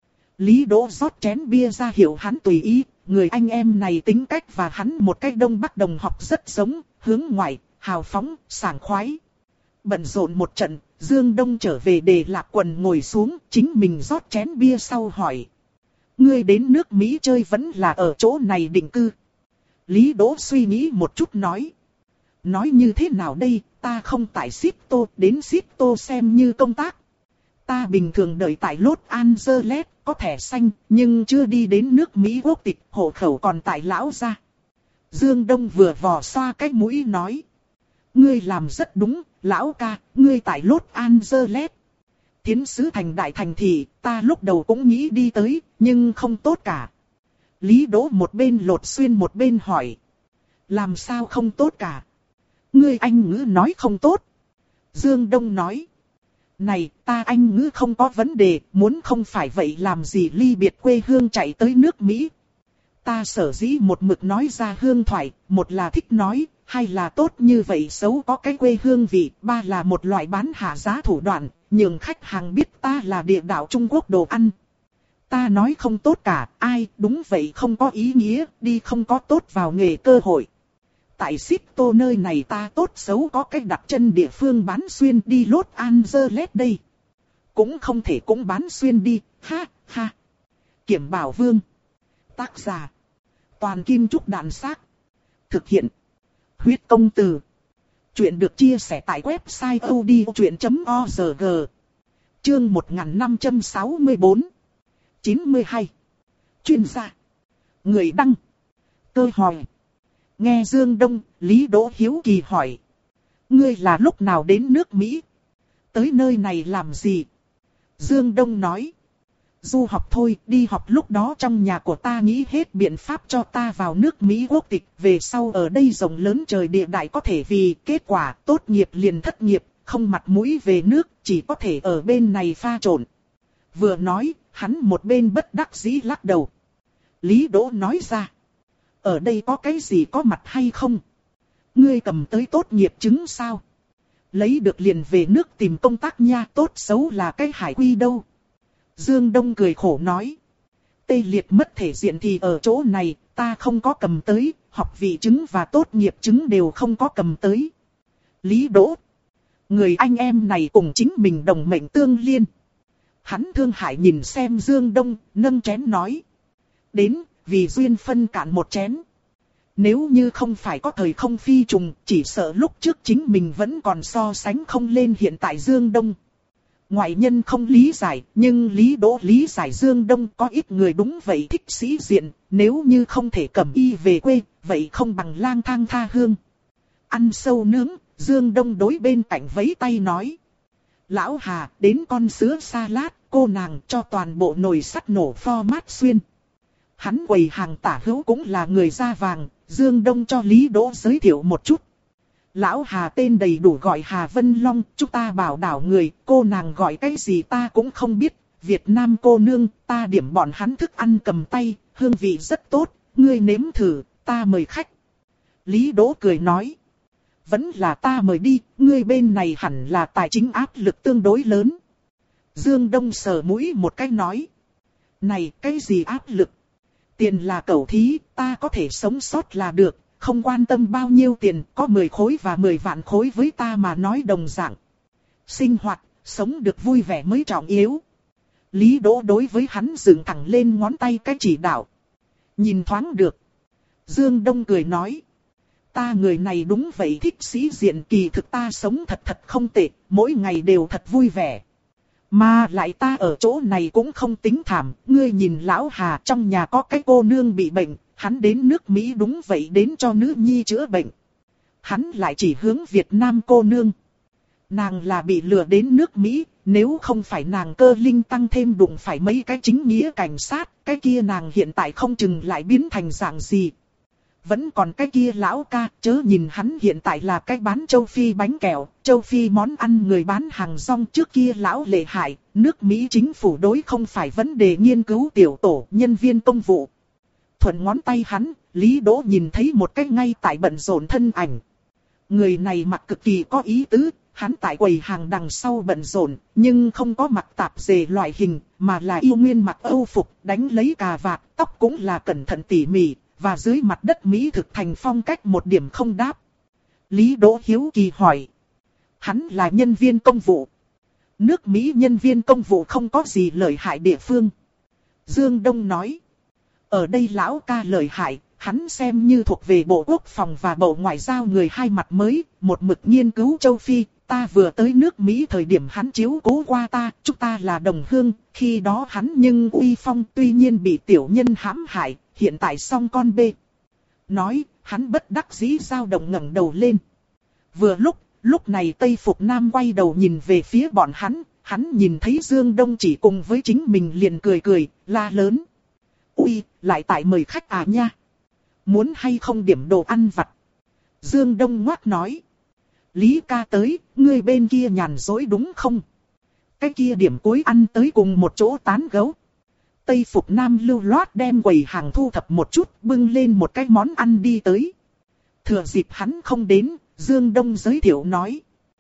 Lý Đỗ rót chén bia ra hiệu hắn tùy ý, người anh em này tính cách và hắn một cách Đông Bắc đồng học rất giống, hướng ngoại, hào phóng, sảng khoái. Bận rộn một trận, Dương Đông trở về Đề Lạp Quần ngồi xuống, chính mình rót chén bia sau hỏi. Ngươi đến nước Mỹ chơi vẫn là ở chỗ này định cư? Lý Đỗ suy nghĩ một chút nói. Nói như thế nào đây, ta không tại Xít Tô, đến Xít Tô xem như công tác. Ta bình thường đợi tại Los Angeles, có thẻ xanh, nhưng chưa đi đến nước Mỹ quốc tịch, hộ khẩu còn tại lão gia. Dương Đông vừa vò xoa cái mũi nói. Ngươi làm rất đúng, lão ca, ngươi tại Los Angeles. Thiến Sứ thành đại thành thị, ta lúc đầu cũng nghĩ đi tới, nhưng không tốt cả. Lý Đỗ một bên lột xuyên một bên hỏi. Làm sao không tốt cả? Ngươi Anh ngữ nói không tốt. Dương Đông nói. Này, ta Anh ngữ không có vấn đề, muốn không phải vậy làm gì ly biệt quê hương chạy tới nước Mỹ. Ta sở dĩ một mực nói ra hương thoại, một là thích nói, hai là tốt như vậy xấu có cái quê hương vị, ba là một loại bán hạ giá thủ đoạn, nhường khách hàng biết ta là địa đạo Trung Quốc đồ ăn. Ta nói không tốt cả, ai, đúng vậy không có ý nghĩa, đi không có tốt vào nghề cơ hội. Tại Xít Tô nơi này ta tốt xấu có cách đặt chân địa phương bán xuyên đi Los Angeles đây. Cũng không thể cũng bán xuyên đi, ha, ha. Kiểm Bảo Vương. Tác giả. Toàn Kim Trúc Đạn Xác. Thực hiện. Huyết Công Từ. Chuyện được chia sẻ tại website odchuyện chấm org. Chương một nghìn năm trăm sáu mươi tư. chín mươi hai. Chuyên gia. Người đăng. Cơ hỏi. Nghe Dương Đông, Lý Đỗ hiếu kỳ hỏi. Ngươi là lúc nào đến nước Mỹ? Tới nơi này làm gì? Dương Đông nói. Du học thôi, đi học lúc đó trong nhà của ta nghĩ hết biện pháp cho ta vào nước Mỹ quốc tịch, về sau ở đây rộng lớn trời địa đại có thể vì kết quả tốt nghiệp liền thất nghiệp, không mặt mũi về nước, chỉ có thể ở bên này pha trộn. Vừa nói, hắn một bên bất đắc dĩ lắc đầu. Lý Đỗ nói ra. Ở đây có cái gì có mặt hay không? Ngươi cầm tới tốt nghiệp chứng sao? Lấy được liền về nước tìm công tác nha, tốt xấu là cái hải quy đâu. Dương Đông cười khổ nói. Tê liệt mất thể diện thì ở chỗ này, ta không có cầm tới, học vị chứng và tốt nghiệp chứng đều không có cầm tới. Lý Đỗ. Người anh em này cùng chính mình đồng mệnh tương liên. Hắn thương hại nhìn xem Dương Đông, nâng chén nói. Đến, vì duyên phân cạn một chén. Nếu như không phải có thời không phi trùng, chỉ sợ lúc trước chính mình vẫn còn so sánh không lên hiện tại Dương Đông. Ngoại nhân không lý giải, nhưng Lý Đỗ lý giải Dương Đông, có ít người đúng vậy thích sĩ diện, nếu như không thể cầm y về quê, vậy không bằng lang thang tha hương. Ăn sâu nướng, Dương Đông đối bên cạnh vẫy tay nói. Lão Hà, đến con sứa salad, cô nàng cho toàn bộ nồi sắt nổ format xuyên. Hắn quầy hàng tả hữu cũng là người da vàng, Dương Đông cho Lý Đỗ giới thiệu một chút. Lão Hà tên đầy đủ gọi Hà Vân Long, chúng ta bảo đảo người, cô nàng gọi cái gì ta cũng không biết. Việt Nam cô nương, ta điểm bọn hắn thức ăn cầm tay, hương vị rất tốt, ngươi nếm thử, ta mời khách. Lý Đỗ cười nói. Vẫn là ta mời đi, ngươi bên này hẳn là tài chính áp lực tương đối lớn. Dương Đông sờ mũi một cái nói. Này, cái gì áp lực? Tiền là cẩu thí, ta có thể sống sót là được, không quan tâm bao nhiêu tiền, có mười khối và mười vạn khối với ta mà nói đồng dạng. Sinh hoạt, sống được vui vẻ mới trọng yếu. Lý Đỗ đối với hắn dựng thẳng lên ngón tay cái chỉ đạo. Nhìn thoáng được. Dương Đông cười nói. Ta người này đúng vậy thích sĩ diện, kỳ thực ta sống thật thật không tệ, mỗi ngày đều thật vui vẻ. Mà lại ta ở chỗ này cũng không tính thảm, ngươi nhìn lão Hà trong nhà có cái cô nương bị bệnh, hắn đến nước Mỹ đúng vậy đến cho nữ nhi chữa bệnh. Hắn lại chỉ hướng Việt Nam cô nương. Nàng là bị lừa đến nước Mỹ, nếu không phải nàng cơ linh tăng thêm đụng phải mấy cái chính nghĩa cảnh sát, cái kia nàng hiện tại không chừng lại biến thành dạng gì. Vẫn còn cái kia lão ca, chớ nhìn hắn hiện tại là cái bán châu Phi bánh kẹo, châu Phi món ăn người bán hàng rong trước kia lão lệ hại, nước Mỹ chính phủ đối không phải vấn đề nghiên cứu tiểu tổ nhân viên công vụ. Thuận ngón tay hắn, Lý Đỗ nhìn thấy một cái ngay tại bận rộn thân ảnh. Người này mặc cực kỳ có ý tứ, hắn tại quầy hàng đằng sau bận rộn, nhưng không có mặc tạp dề loại hình, mà là yêu nguyên mặc âu phục, đánh lấy cà vạt, tóc cũng là cẩn thận tỉ mỉ. Và dưới mặt đất Mỹ thực thành phong cách một điểm không đáp. Lý Đỗ hiếu kỳ hỏi. Hắn là nhân viên công vụ. Nước Mỹ nhân viên công vụ không có gì lợi hại địa phương. Dương Đông nói. Ở đây lão ca lợi hại, hắn xem như thuộc về Bộ Quốc phòng và Bộ Ngoại giao người hai mặt mới, một mực nghiên cứu châu Phi. Ta vừa tới nước Mỹ thời điểm hắn chiếu cố qua ta, chúng ta là đồng hương, khi đó hắn nhưng uy phong tuy nhiên bị tiểu nhân hãm hại. Hiện tại xong con bê. Nói, hắn bất đắc dĩ dao động ngẩng đầu lên. Vừa lúc, lúc này Tây Phục Nam quay đầu nhìn về phía bọn hắn. Hắn nhìn thấy Dương Đông chỉ cùng với chính mình liền cười cười, la lớn. Ui, lại tại mời khách à nha. Muốn hay không điểm đồ ăn vặt. Dương Đông ngoác nói. Lý ca tới, ngươi bên kia nhàn dối đúng không? Cái kia điểm cuối ăn tới cùng một chỗ tán gấu. Tây Phục Nam lưu loát đem quầy hàng thu thập một chút, bưng lên một cái món ăn đi tới. Thừa dịp hắn không đến, Dương Đông giới thiệu nói.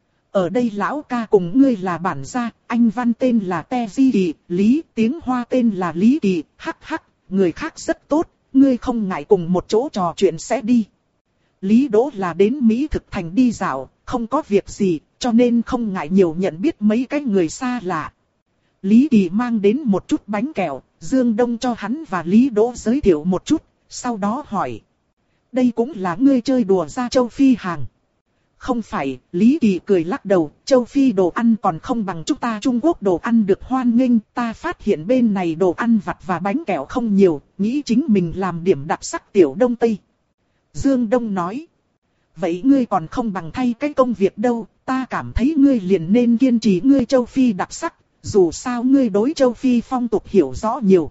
Ở đây lão ca cùng ngươi là bản gia, anh văn tên là Te Di Kỳ, Lý, tiếng Hoa tên là Lý Kỳ, hắc hắc, người khác rất tốt, ngươi không ngại cùng một chỗ trò chuyện sẽ đi. Lý Đỗ là đến Mỹ thực thành đi dạo, không có việc gì, cho nên không ngại nhiều nhận biết mấy cái người xa lạ. Lý Kỳ mang đến một chút bánh kẹo, Dương Đông cho hắn và Lý Đỗ giới thiệu một chút, sau đó hỏi. Đây cũng là ngươi chơi đùa ra châu Phi hàng. Không phải, Lý Kỳ cười lắc đầu, châu Phi đồ ăn còn không bằng chúng ta Trung Quốc đồ ăn được hoan nghênh. Ta phát hiện bên này đồ ăn vặt và bánh kẹo không nhiều, nghĩ chính mình làm điểm đặc sắc tiểu Đông Tây. Dương Đông nói. Vậy ngươi còn không bằng thay cái công việc đâu, ta cảm thấy ngươi liền nên kiên trì ngươi châu Phi đặc sắc. Dù sao ngươi đối châu Phi phong tục hiểu rõ nhiều.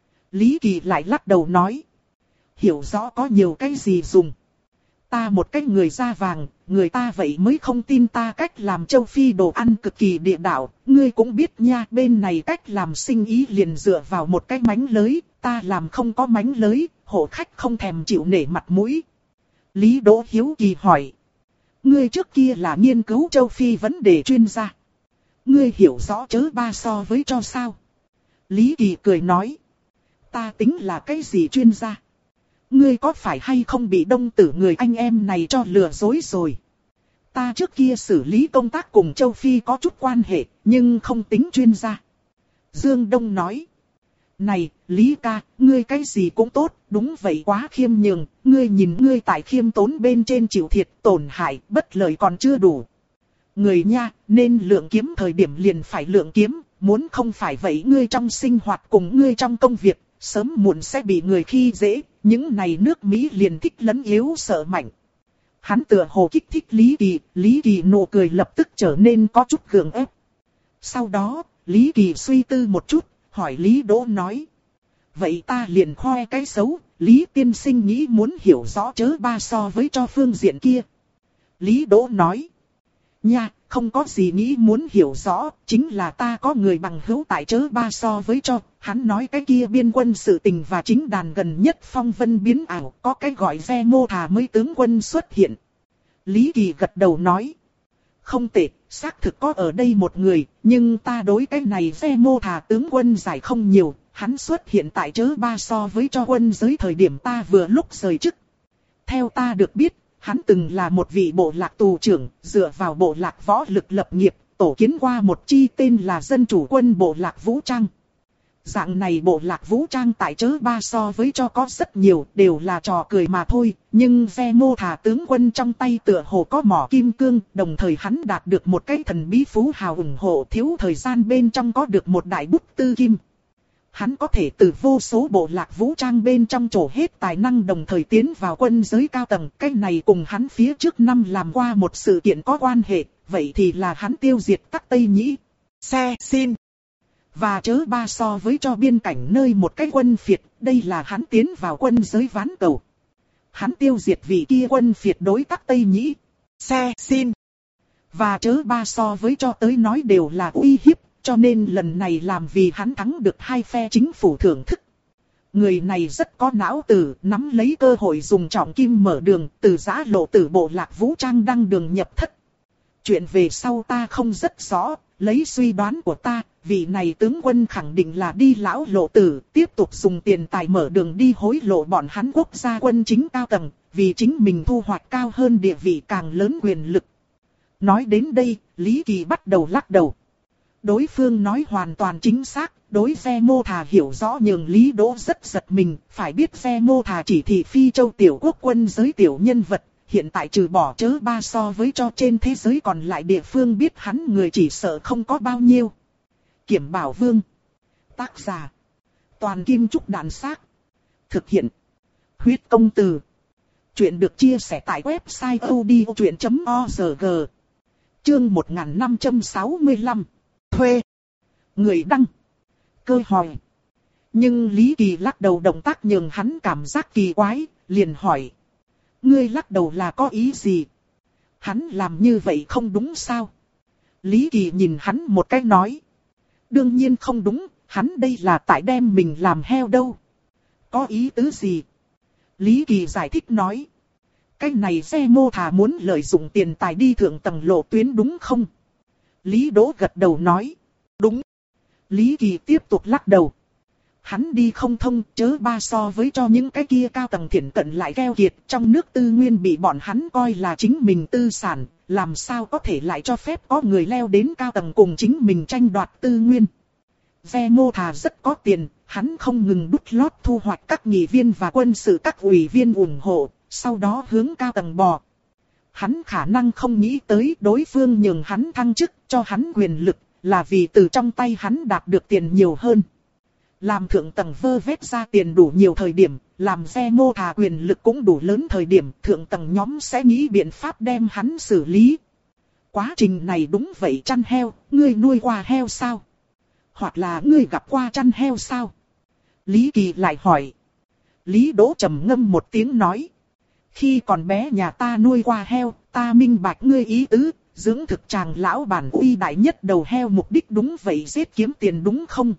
Lý Kỳ lại lắc đầu nói. Hiểu rõ có nhiều cái gì dùng. Ta một cái người da vàng, người ta vậy mới không tin ta cách làm châu Phi đồ ăn cực kỳ địa đạo. Ngươi cũng biết nha, bên này cách làm sinh ý liền dựa vào một cái mánh lới. Ta làm không có mánh lới, hộ khách không thèm chịu nể mặt mũi. Lý Đỗ hiếu kỳ hỏi. Ngươi trước kia là nghiên cứu châu Phi vấn đề chuyên gia. Ngươi hiểu rõ chớ ba so với cho sao? Lý Kỳ cười nói. Ta tính là cái gì chuyên gia? Ngươi có phải hay không bị đông tử người anh em này cho lừa dối rồi? Ta trước kia xử lý công tác cùng châu Phi có chút quan hệ, nhưng không tính chuyên gia. Dương Đông nói. Này, Lý ca, ngươi cái gì cũng tốt, đúng vậy quá khiêm nhường, ngươi nhìn ngươi tại khiêm tốn bên trên chịu thiệt, tổn hại, bất lợi còn chưa đủ. Người nha, nên lượng kiếm thời điểm liền phải lượng kiếm, muốn không phải vậy ngươi trong sinh hoạt cùng ngươi trong công việc, sớm muộn sẽ bị người khi dễ, những này nước Mỹ liền thích lấn yếu sợ mạnh. Hắn tựa hồ kích thích Lý Kỳ, Lý Kỳ nụ cười lập tức trở nên có chút gượng ép. Sau đó, Lý Kỳ suy tư một chút, hỏi Lý Đỗ nói. Vậy ta liền khoe cái xấu, Lý tiên sinh nghĩ muốn hiểu rõ chớ ba so với cho phương diện kia. Lý Đỗ nói. Nha, không có gì nghĩ muốn hiểu rõ, chính là ta có người bằng hữu tại chớ ba so với cho, hắn nói cái kia biên quân sự tình và chính đàn gần nhất phong vân biến ảo, có cái gọi ve mô thà mới tướng quân xuất hiện. Lý Kỳ gật đầu nói. Không tệ, xác thực có ở đây một người, nhưng ta đối cái này ve mô thà tướng quân giải không nhiều, hắn xuất hiện tại chớ ba so với cho quân giới thời điểm ta vừa lúc rời chức. Theo ta được biết, hắn từng là một vị bộ lạc tù trưởng, dựa vào bộ lạc võ lực lập nghiệp, tổ kiến qua một chi tên là Dân Chủ Quân Bộ Lạc Vũ Trang. Dạng này bộ lạc vũ trang tại chớ ba so với cho có rất nhiều, đều là trò cười mà thôi, nhưng ve mô thà tướng quân trong tay tựa hồ có mỏ kim cương, đồng thời hắn đạt được một cái thần bí phú hào ủng hộ, thiếu thời gian bên trong có được một đại bút tư kim. Hắn có thể từ vô số bộ lạc vũ trang bên trong trổ hết tài năng đồng thời tiến vào quân giới cao tầng. Cái này cùng hắn phía trước năm làm qua một sự kiện có quan hệ, vậy thì là hắn tiêu diệt các Tây Nhĩ, Xe, Xin. Và chớ ba so với cho biên cảnh nơi một cái quân phiệt, đây là hắn tiến vào quân giới ván cầu. Hắn tiêu diệt vị kia quân phiệt đối các Tây Nhĩ, Xe, Xin. Và chớ ba so với cho tới nói đều là uy hiếp. Cho nên lần này làm vì hắn thắng được hai phe chính phủ thưởng thức. Người này rất có não tử, nắm lấy cơ hội dùng trọng kim mở đường, từ giã lộ tử bộ lạc vũ trang đăng đường nhập thất. Chuyện về sau ta không rất rõ, lấy suy đoán của ta, vị này tướng quân khẳng định là đi lão lộ tử, tiếp tục dùng tiền tài mở đường đi hối lộ bọn hắn quốc gia quân chính cao tầng, vì chính mình thu hoạch cao hơn địa vị càng lớn quyền lực. Nói đến đây, Lý Kỳ bắt đầu lắc đầu. Đối phương nói hoàn toàn chính xác, đối ve mô thà hiểu rõ nhường Lý Đỗ rất giật mình, phải biết ve mô thà chỉ thị phi châu tiểu quốc quân giới tiểu nhân vật, hiện tại trừ bỏ chớ ba so với cho trên thế giới còn lại địa phương biết hắn người chỉ sợ không có bao nhiêu. Kiểm Bảo Vương. Tác giả. Toàn Kim Trúc Đạn Xác. Thực hiện. Huyết Công Từ. Chuyện được chia sẻ tại website odchuyện chấm org. Chương một nghìn năm trăm sáu mươi lăm. Thuê. Người đăng. Cơ hỏi. Nhưng Lý Kỳ lắc đầu động tác nhường hắn cảm giác kỳ quái, liền hỏi. Ngươi lắc đầu là có ý gì? Hắn làm như vậy không đúng sao? Lý Kỳ nhìn hắn một cái nói. Đương nhiên không đúng, hắn đây là tại đem mình làm heo đâu. Có ý tứ gì? Lý Kỳ giải thích nói. Cái này ve mô thà muốn lợi dụng tiền tài đi thượng tầng lộ tuyến đúng không? Lý Đỗ gật đầu nói. Đúng. Lý Kỳ tiếp tục lắc đầu. Hắn đi không thông, chớ ba so với cho những cái kia cao tầng thiển cận lại keo kiệt, trong nước tư nguyên bị bọn hắn coi là chính mình tư sản, làm sao có thể lại cho phép có người leo đến cao tầng cùng chính mình tranh đoạt tư nguyên. Ve mô thà rất có tiền, hắn không ngừng đút lót thu hoạch các nghị viên và quân sự các ủy viên ủng hộ, sau đó hướng cao tầng bò. Hắn khả năng không nghĩ tới đối phương nhường hắn thăng chức, cho hắn quyền lực, là vì từ trong tay hắn đạt được tiền nhiều hơn. Làm thượng tầng vơ vét ra tiền đủ nhiều thời điểm, làm ve mô thà quyền lực cũng đủ lớn thời điểm, thượng tầng nhóm sẽ nghĩ biện pháp đem hắn xử lý. Quá trình này đúng vậy chăn heo, ngươi nuôi qua heo sao? Hoặc là ngươi gặp qua chăn heo sao? Lý Kỳ lại hỏi. Lý Đỗ trầm ngâm một tiếng nói. Khi còn bé nhà ta nuôi qua heo, ta minh bạch ngươi ý tứ, dưỡng thực chàng lão bản uy đại nhất đầu heo mục đích đúng vậy giết kiếm tiền đúng không?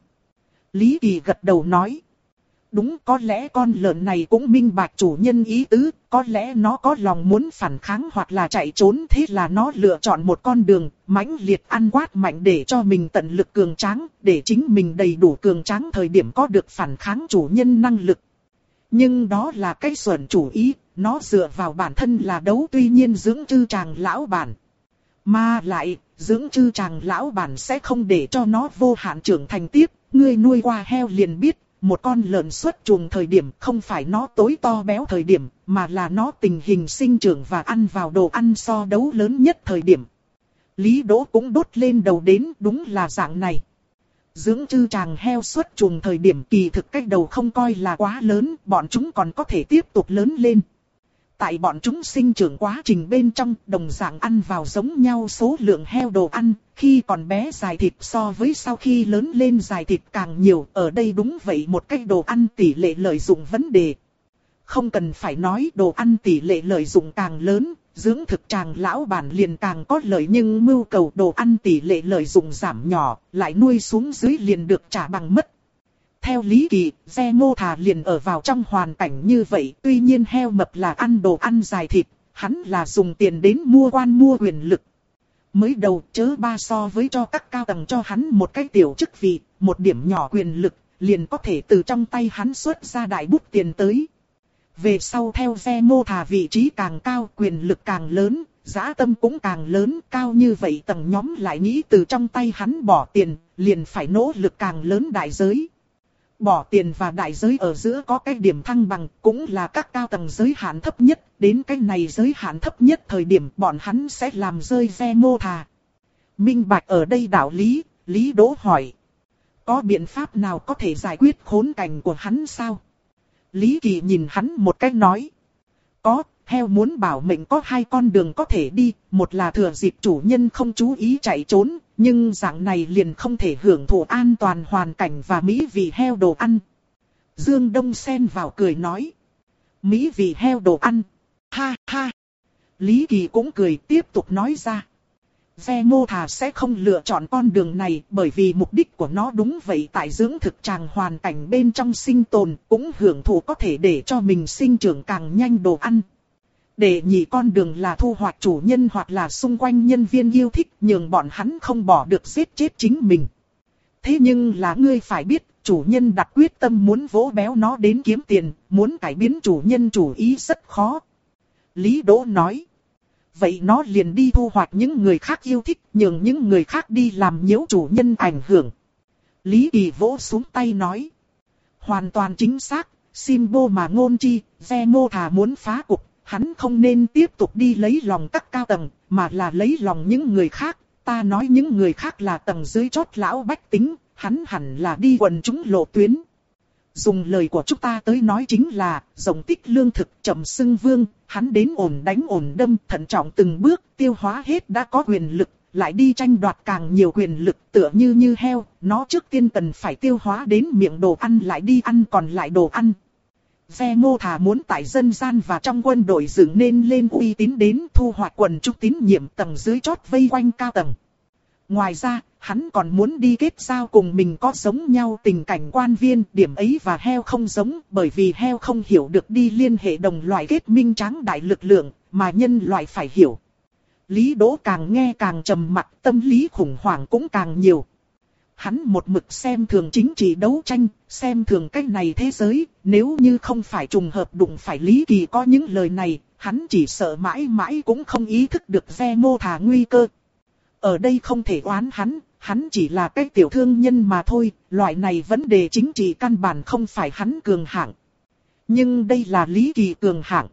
Lý Kỳ gật đầu nói. Đúng, có lẽ con lợn này cũng minh bạch chủ nhân ý tứ, có lẽ nó có lòng muốn phản kháng hoặc là chạy trốn, thế là nó lựa chọn một con đường mãnh liệt ăn quát mạnh để cho mình tận lực cường tráng, để chính mình đầy đủ cường tráng thời điểm có được phản kháng chủ nhân năng lực. Nhưng đó là cái xuẩn chủ ý, nó dựa vào bản thân là đấu, tuy nhiên dưỡng chư chàng lão bản. Mà lại, dưỡng chư chàng lão bản sẽ không để cho nó vô hạn trưởng thành tiếp, ngươi nuôi qua heo liền biết. Một con lợn xuất chuồng thời điểm không phải nó tối to béo thời điểm, mà là nó tình hình sinh trưởng và ăn vào đồ ăn so đấu lớn nhất thời điểm. Lý Đỗ cũng đốt lên đầu đến, đúng là dạng này. Dưỡng chư chàng heo xuất chuồng thời điểm kỳ thực cách đầu không coi là quá lớn, bọn chúng còn có thể tiếp tục lớn lên. Tại bọn chúng sinh trưởng quá trình bên trong, đồng dạng ăn vào giống nhau số lượng heo đồ ăn, khi còn bé dài thịt so với sau khi lớn lên dài thịt càng nhiều, ở đây đúng vậy một cách đồ ăn tỷ lệ lợi dụng vấn đề. Không cần phải nói đồ ăn tỷ lệ lợi dụng càng lớn, dưỡng thực chàng lão bản liền càng có lợi, nhưng mưu cầu đồ ăn tỷ lệ lợi dụng giảm nhỏ, lại nuôi xuống dưới liền được trả bằng mất. Theo Lý Kỳ, Xe Mô Thà liền ở vào trong hoàn cảnh như vậy, tuy nhiên heo mập là ăn đồ ăn dài thịt, hắn là dùng tiền đến mua quan mua quyền lực. Mới đầu chớ ba so với cho các cao tầng cho hắn một cái tiểu chức vị, một điểm nhỏ quyền lực, liền có thể từ trong tay hắn xuất ra đại bút tiền tới. Về sau theo Xe Mô Thà vị trí càng cao, quyền lực càng lớn, dã tâm cũng càng lớn, cao như vậy tầng nhóm lại nghĩ từ trong tay hắn bỏ tiền, liền phải nỗ lực càng lớn đại giới. Bỏ tiền và đại giới ở giữa có cái điểm thăng bằng, cũng là các cao tầng giới hạn thấp nhất, đến cái này giới hạn thấp nhất thời điểm bọn hắn sẽ làm rơi Xe Mô Thà. Minh bạch ở đây đạo lý, Lý Đỗ hỏi. Có biện pháp nào có thể giải quyết khốn cảnh của hắn sao? Lý Kỳ nhìn hắn một cái nói. Có, heo muốn bảo mệnh có hai con đường có thể đi, một là thừa dịp chủ nhân không chú ý chạy trốn, nhưng dạng này liền không thể hưởng thụ an toàn hoàn cảnh và mỹ vị heo đồ ăn. Dương Đông xen vào cười nói. Mỹ vị heo đồ ăn. Ha ha. Lý Kỳ cũng cười tiếp tục nói ra. Xe Mô Thà sẽ không lựa chọn con đường này bởi vì mục đích của nó đúng vậy, tại dưỡng thực tràng hoàn cảnh bên trong sinh tồn, cũng hưởng thụ có thể để cho mình sinh trưởng càng nhanh đồ ăn. Để nhị con đường là thu hoạch chủ nhân hoặc là xung quanh nhân viên yêu thích, nhường bọn hắn không bỏ được giết chết chính mình. Thế nhưng là ngươi phải biết, chủ nhân đặt quyết tâm muốn vỗ béo nó đến kiếm tiền, muốn cải biến chủ nhân chủ ý rất khó. Lý Đỗ nói. Vậy nó liền đi thu hoạch những người khác yêu thích, nhường những người khác đi làm nhiễu chủ nhân ảnh hưởng. Lý Kỳ vỗ xuống tay nói. Hoàn toàn chính xác, Simbo mà ngôn chi, Xe Mô Thà muốn phá cục, hắn không nên tiếp tục đi lấy lòng các cao tầng, mà là lấy lòng những người khác. Ta nói những người khác là tầng dưới chót lão bách tính, hắn hẳn là đi quần chúng lộ tuyến. Dùng lời của chúng ta tới nói chính là, rộng tích lương thực chậm xưng vương, hắn đến ổn đánh ổn đâm, thận trọng từng bước, tiêu hóa hết đã có quyền lực, lại đi tranh đoạt càng nhiều quyền lực, tựa như như heo, nó trước tiên cần phải tiêu hóa đến miệng đồ ăn lại đi ăn còn lại đồ ăn. Xe Mô Thà muốn tại dân gian và trong quân đội dựng nên lên uy tín đến thu hoạch quần chúng tín nhiệm tầng dưới chót vây quanh cao tầng. Ngoài ra, hắn còn muốn đi kết giao cùng mình có giống nhau tình cảnh quan viên, điểm ấy và heo không giống, bởi vì heo không hiểu được đi liên hệ đồng loại kết minh tráng đại lực lượng, mà nhân loại phải hiểu. Lý Đỗ càng nghe càng trầm mặc, tâm lý khủng hoảng cũng càng nhiều. Hắn một mực xem thường chính trị đấu tranh, xem thường cách này thế giới, nếu như không phải trùng hợp đụng phải Lý Kỳ có những lời này, hắn chỉ sợ mãi mãi cũng không ý thức được Xe Mô Thà nguy cơ. Ở đây không thể oán hắn, hắn chỉ là cái tiểu thương nhân mà thôi, loại này vấn đề chính trị căn bản không phải hắn cường hạng. Nhưng đây là Lý Kỳ cường hạng.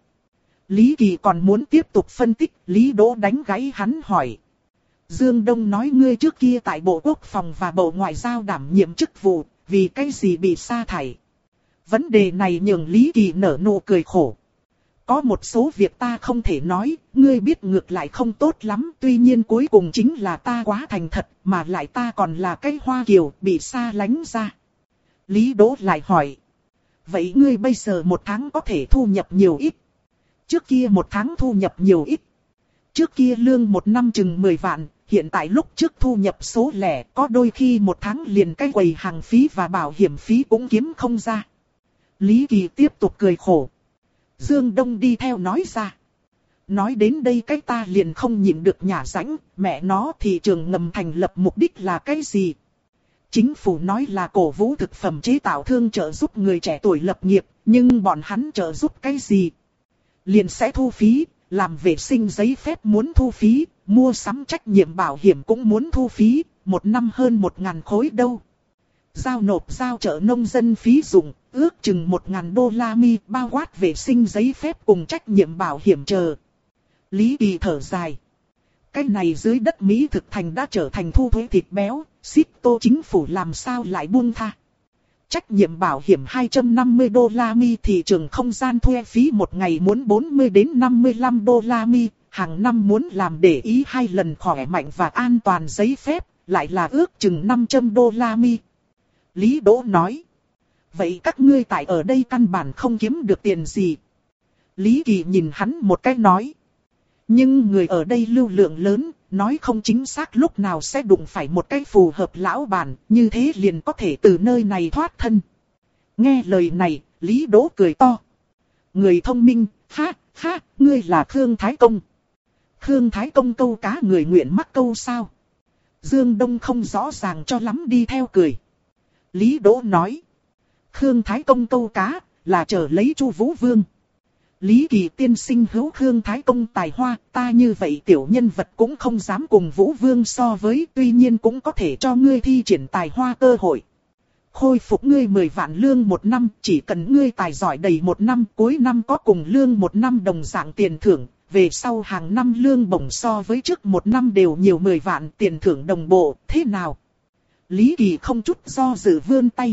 Lý Kỳ còn muốn tiếp tục phân tích, Lý Đỗ đánh gãy hắn hỏi. Dương Đông nói ngươi trước kia tại Bộ Quốc phòng và Bộ Ngoại giao đảm nhiệm chức vụ, vì cái gì bị sa thải? Vấn đề này nhường Lý Kỳ nở nụ cười khổ. có một số việc ta không thể nói, ngươi biết ngược lại không tốt lắm, tuy nhiên cuối cùng chính là ta quá thành thật, mà lại ta còn là cái Hoa Kiều, bị xa lánh ra. Lý Đỗ lại hỏi. Vậy ngươi bây giờ một tháng có thể thu nhập nhiều ít? Trước kia một tháng thu nhập nhiều ít. Trước kia lương một năm chừng mười vạn, hiện tại lúc trước thu nhập số lẻ, có đôi khi một tháng liền cái quầy hàng phí và bảo hiểm phí cũng kiếm không ra. Lý Kỳ tiếp tục cười khổ. Dương Đông đi theo nói ra. Nói đến đây cái ta liền không nhịn được nhả rãnh, mẹ nó thị trường ngầm thành lập mục đích là cái gì? Chính phủ nói là cổ vũ thực phẩm chế tạo thương trợ giúp người trẻ tuổi lập nghiệp, nhưng bọn hắn trợ giúp cái gì? Liền sẽ thu phí, làm vệ sinh giấy phép muốn thu phí, mua sắm trách nhiệm bảo hiểm cũng muốn thu phí, một năm hơn một ngàn khối đâu. Giao nộp giao trợ nông dân phí dụng, ước chừng một ngàn đô la mi, bao quát vệ sinh giấy phép cùng trách nhiệm bảo hiểm chờ. Lý Kỳ thở dài. Cái này dưới đất Mỹ thực thành đã trở thành thu thuế thịt béo, xít tô chính phủ làm sao lại buông tha. Trách nhiệm bảo hiểm hai trăm năm mươi đô la mi, thị trường không gian thuê phí một ngày muốn bốn mươi đến năm mươi lăm đô la mi, hàng năm muốn làm để ý hai lần khỏe mạnh và an toàn giấy phép, lại là ước chừng năm trăm đô la mi. Lý Đỗ nói. Vậy các ngươi tại ở đây căn bản không kiếm được tiền gì. Lý Kỳ nhìn hắn một cái nói. Nhưng người ở đây lưu lượng lớn, nói không chính xác lúc nào sẽ đụng phải một cái phù hợp lão bản, như thế liền có thể từ nơi này thoát thân. Nghe lời này, Lý Đỗ cười to. Người thông minh, ha, ha, ngươi là Khương Thái Công. Khương Thái Công câu cá người nguyện mắc câu sao? Dương Đông không rõ ràng cho lắm đi theo cười. Lý Đỗ nói. Khương Thái Công câu cá, là chờ lấy Chu Vũ Vương. Lý Kỳ tiên sinh hữu Khương Thái Công tài hoa, ta như vậy tiểu nhân vật cũng không dám cùng Vũ Vương so với, tuy nhiên cũng có thể cho ngươi thi triển tài hoa cơ hội. Khôi phục ngươi mười vạn lương một năm, chỉ cần ngươi tài giỏi đầy một năm, cuối năm có cùng lương một năm đồng dạng tiền thưởng, về sau hàng năm lương bổng so với trước một năm đều nhiều mười vạn, tiền thưởng đồng bộ, thế nào? Lý Kỳ không chút do dự vươn tay.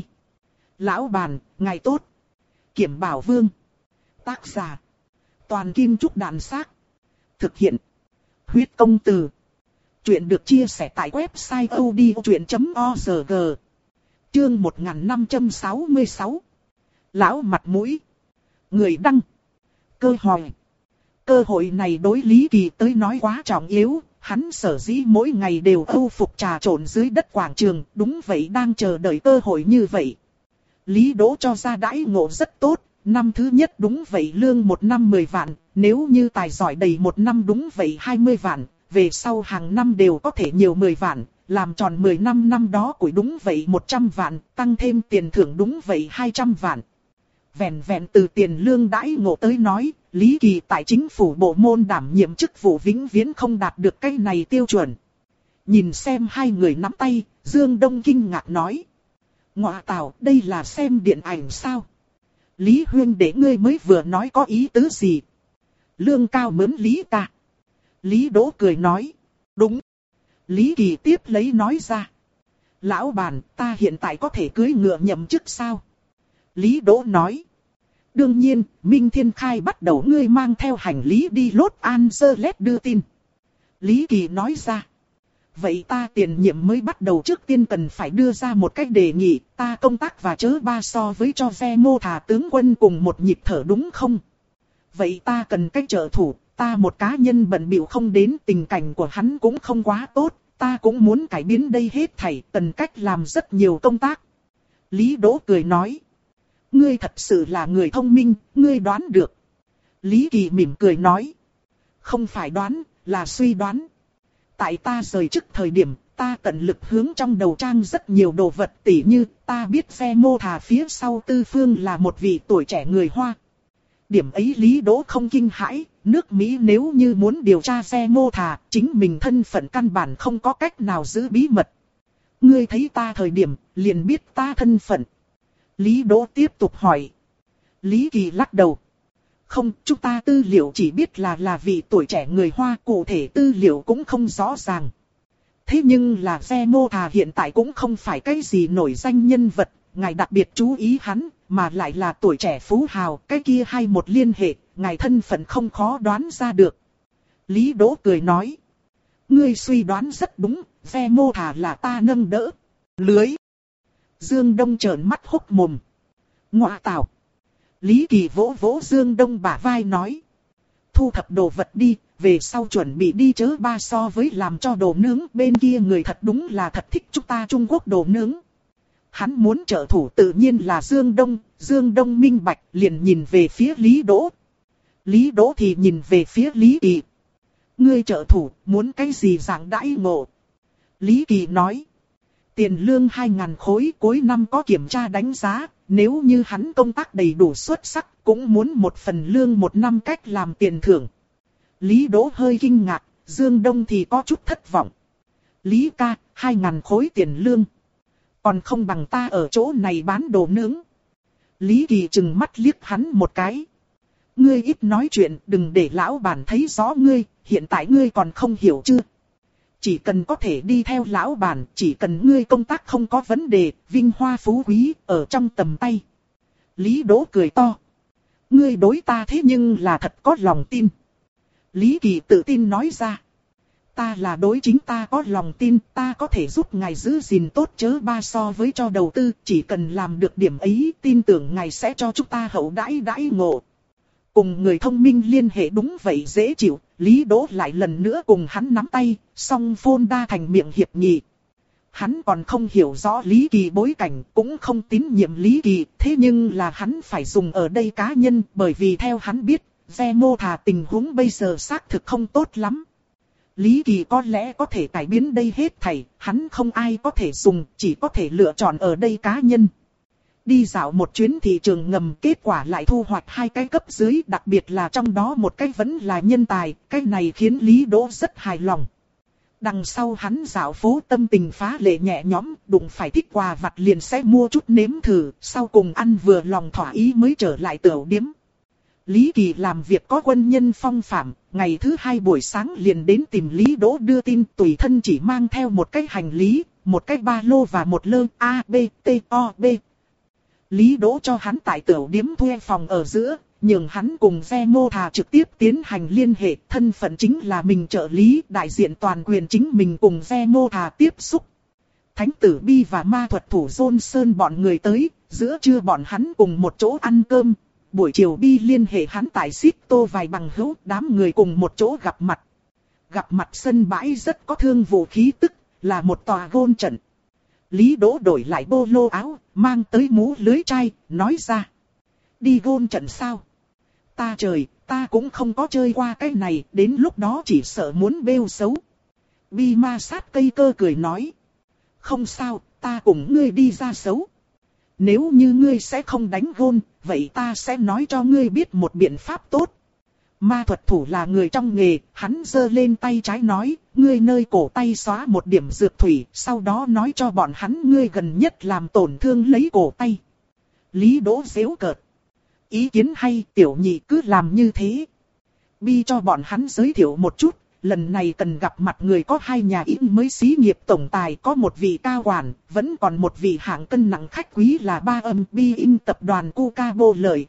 Lão bản, ngài tốt. Kiểm Bảo Vương. Tác giả. Toàn Kim Trúc Đàn Xác. Thực hiện. Huyết Công Từ. Chuyện được chia sẻ tại website odchuyện chấm org. Chương một nghìn năm trăm sáu mươi sáu. Lão mặt mũi. Người đăng. Cơ hội. Cơ hội này đối Lý Kỳ tới nói quá trọng yếu. Hắn sở dĩ mỗi ngày đều âu phục trà trộn dưới đất quảng trường. Đúng vậy, đang chờ đợi cơ hội như vậy. Lý Đỗ cho ra đãi ngộ rất tốt. Năm thứ nhất đúng vậy lương một năm mười vạn, nếu như tài giỏi đầy một năm đúng vậy hai mươi vạn, về sau hàng năm đều có thể nhiều mười vạn, làm tròn mười năm năm đó củi đúng vậy một trăm vạn, tăng thêm tiền thưởng đúng vậy hai trăm vạn. Vẹn vẹn từ tiền lương đãi ngộ tới nói, Lý Kỳ tại chính phủ bộ môn đảm nhiệm chức vụ vĩnh viễn không đạt được cái này tiêu chuẩn. Nhìn xem hai người nắm tay, Dương Đông kinh ngạc nói. Ngọa tào, đây là xem điện ảnh sao? Lý Huyên để ngươi mới vừa nói có ý tứ gì? Lương cao mớn Lý ta. Lý Đỗ cười nói. Đúng. Lý Kỳ tiếp lấy nói ra. Lão bản, ta hiện tại có thể cưỡi ngựa nhậm chức sao? Lý Đỗ nói. Đương nhiên, Minh Thiên Khai bắt đầu ngươi mang theo hành lý đi Los Angeles đưa tin. Lý Kỳ nói ra. Vậy ta tiền nhiệm mới bắt đầu trước tiên cần phải đưa ra một cách đề nghị, ta công tác và chớ ba so với cho xe mô thả tướng quân cùng một nhịp thở đúng không? Vậy ta cần cách trợ thủ, ta một cá nhân bận bịu không đến, tình cảnh của hắn cũng không quá tốt, ta cũng muốn cải biến đây hết thảy, cần cách làm rất nhiều công tác. Lý Đỗ cười nói. Ngươi thật sự là người thông minh, ngươi đoán được. Lý Kỳ mỉm cười nói. Không phải đoán, là suy đoán. Tại ta rời chức thời điểm, ta tận lực hướng trong đầu trang rất nhiều đồ vật, tỉ như ta biết xe mô thả phía sau Tư Phương là một vị tuổi trẻ người Hoa. Điểm ấy Lý Đỗ không kinh hãi, nước Mỹ nếu như muốn điều tra xe mô thả, chính mình thân phận căn bản không có cách nào giữ bí mật. Ngươi thấy ta thời điểm, liền biết ta thân phận. Lý Đỗ tiếp tục hỏi. Lý Kỳ lắc đầu. Không, chúng ta tư liệu chỉ biết là là vị tuổi trẻ người Hoa, cụ thể tư liệu cũng không rõ ràng. Thế nhưng là xe mô thà hiện tại cũng không phải cái gì nổi danh nhân vật, ngài đặc biệt chú ý hắn, mà lại là tuổi trẻ phú hào, cái kia hay một liên hệ, ngài thân phận không khó đoán ra được. Lý Đỗ cười nói. Ngươi suy đoán rất đúng, ve mô thà là ta nâng đỡ. Lưới. Dương Đông trợn mắt hốc mồm. Ngọa tào. Lý Kỳ vỗ vỗ Dương Đông bả vai nói. Thu thập đồ vật đi, về sau chuẩn bị đi chớ ba so với làm cho đồ nướng bên kia người thật đúng là thật thích chúng ta Trung Quốc đồ nướng. Hắn muốn trợ thủ tự nhiên là Dương Đông, Dương Đông minh bạch liền nhìn về phía Lý Đỗ. Lý Đỗ thì nhìn về phía Lý Kỳ. Ngươi trợ thủ muốn cái gì dạng đãi ngộ? Lý Kỳ nói. Tiền lương hai ngàn khối cuối năm có kiểm tra đánh giá, nếu như hắn công tác đầy đủ xuất sắc cũng muốn một phần lương một năm cách làm tiền thưởng. Lý Đỗ hơi kinh ngạc, Dương Đông thì có chút thất vọng. Lý ca, hai ngàn khối tiền lương. Còn không bằng ta ở chỗ này bán đồ nướng. Lý Kỳ trừng mắt liếc hắn một cái. Ngươi ít nói chuyện, đừng để lão bản thấy rõ ngươi, hiện tại ngươi còn không hiểu chưa? Chỉ cần có thể đi theo lão bản, chỉ cần ngươi công tác không có vấn đề, vinh hoa phú quý, ở trong tầm tay. Lý Đỗ cười to. Ngươi đối ta thế nhưng là thật có lòng tin. Lý Kỳ tự tin nói ra. Ta là đối chính ta có lòng tin, ta có thể giúp ngài giữ gìn tốt chớ ba so với cho đầu tư, chỉ cần làm được điểm ấy, tin tưởng ngài sẽ cho chúng ta hậu đãi đãi ngộ. Cùng người thông minh liên hệ đúng vậy dễ chịu, Lý Đỗ lại lần nữa cùng hắn nắm tay, song phôn đa thành miệng hiệp nghị. Hắn còn không hiểu rõ Lý Kỳ bối cảnh, cũng không tín nhiệm Lý Kỳ, thế nhưng là hắn phải dùng ở đây cá nhân, bởi vì theo hắn biết, ve mô thà tình huống bây giờ xác thực không tốt lắm. Lý Kỳ có lẽ có thể cải biến đây hết thảy, hắn không ai có thể dùng, chỉ có thể lựa chọn ở đây cá nhân. Đi dạo một chuyến thị trường ngầm, kết quả lại thu hoạch hai cái cấp dưới, đặc biệt là trong đó một cái vẫn là nhân tài, cái này khiến Lý Đỗ rất hài lòng. Đằng sau hắn dạo phố tâm tình phá lệ nhẹ nhõm, đụng phải thích quà vặt liền sẽ mua chút nếm thử, sau cùng ăn vừa lòng thỏa ý mới trở lại tửu điếm. Lý Kỳ làm việc có quân nhân phong phạm, ngày thứ hai buổi sáng liền đến tìm Lý Đỗ đưa tin, tùy thân chỉ mang theo một cái hành lý, một cái ba lô và một lơ A, B, T, O, B. Lý Đỗ cho hắn tại tửu điếm thuê phòng ở giữa, nhường hắn cùng ve mô thà trực tiếp tiến hành liên hệ, thân phận chính là mình trợ lý, đại diện toàn quyền chính mình cùng ve mô thà tiếp xúc. Thánh tử Bi và ma thuật thủ Johnson bọn người tới, giữa trưa bọn hắn cùng một chỗ ăn cơm. Buổi chiều Bi liên hệ hắn tại Sito vài bằng hữu, đám người cùng một chỗ gặp mặt. Gặp mặt sân bãi rất có thương vụ khí tức, là một tòa gôn trận. Lý Đỗ đổi lại bô lô áo, mang tới mũ lưới trai, nói ra. Đi gôn trận sao? Ta trời, ta cũng không có chơi qua cái này, đến lúc đó chỉ sợ muốn bêu xấu. Bi ma sát cây cơ cười nói. Không sao, ta cùng ngươi đi ra xấu. Nếu như ngươi sẽ không đánh gôn, vậy ta sẽ nói cho ngươi biết một biện pháp tốt. Ma thuật thủ là người trong nghề, hắn giơ lên tay trái nói, ngươi nơi cổ tay xóa một điểm dược thủy, sau đó nói cho bọn hắn ngươi gần nhất làm tổn thương lấy cổ tay. Lý Đỗ giễu cợt. Ý kiến hay, tiểu nhị cứ làm như thế. Bi cho bọn hắn giới thiệu một chút, lần này cần gặp mặt người có hai nhà in mới xí nghiệp tổng tài, có một vị cao quản, vẫn còn một vị hạng cân nặng khách quý là ba âm Bi in tập đoàn Cuca Bô Lợi.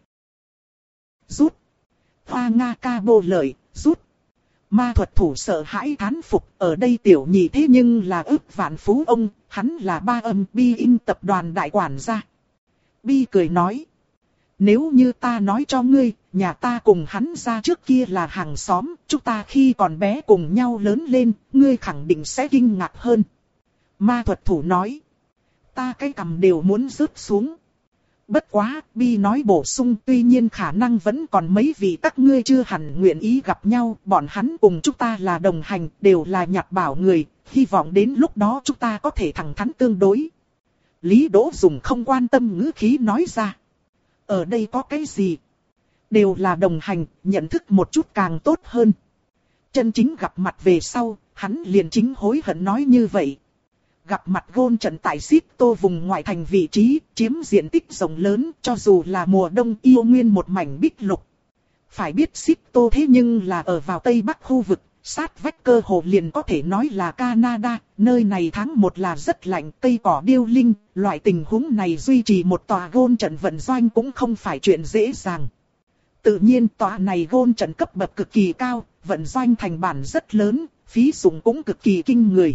Rút. Hoa Nga Ca Bô Lợi, rút. Ma thuật thủ sợ hãi thán phục, ở đây tiểu nhị thế nhưng là ức vạn phú ông, hắn là ba âm Bi in tập đoàn đại quản gia. Bi cười nói. Nếu như ta nói cho ngươi, nhà ta cùng hắn ra trước kia là hàng xóm, chúng ta khi còn bé cùng nhau lớn lên, ngươi khẳng định sẽ kinh ngạc hơn. Ma thuật thủ nói. Ta cái cằm đều muốn rớt xuống. Bất quá, Bi nói bổ sung, tuy nhiên khả năng vẫn còn mấy vị các ngươi chưa hẳn nguyện ý gặp nhau, bọn hắn cùng chúng ta là đồng hành, đều là nhặt bảo người, hy vọng đến lúc đó chúng ta có thể thẳng thắn tương đối. Lý Đỗ dùng không quan tâm ngữ khí nói ra. Ở đây có cái gì? Đều là đồng hành, nhận thức một chút càng tốt hơn. Chân chính gặp mặt về sau, hắn liền chính hối hận nói như vậy. Gặp mặt gôn trận tại Sito vùng ngoại thành vị trí, chiếm diện tích rộng lớn, cho dù là mùa đông yêu nguyên một mảnh bích lục. Phải biết Sito thế nhưng là ở vào tây bắc khu vực, sát vách cơ hồ liền có thể nói là Canada, nơi này tháng một là rất lạnh, cây cỏ điêu linh, loại tình huống này duy trì một tòa gôn trận vận doanh cũng không phải chuyện dễ dàng. Tự nhiên tòa này gôn trận cấp bậc cực kỳ cao, vận doanh thành bản rất lớn, phí dụng cũng cực kỳ kinh người.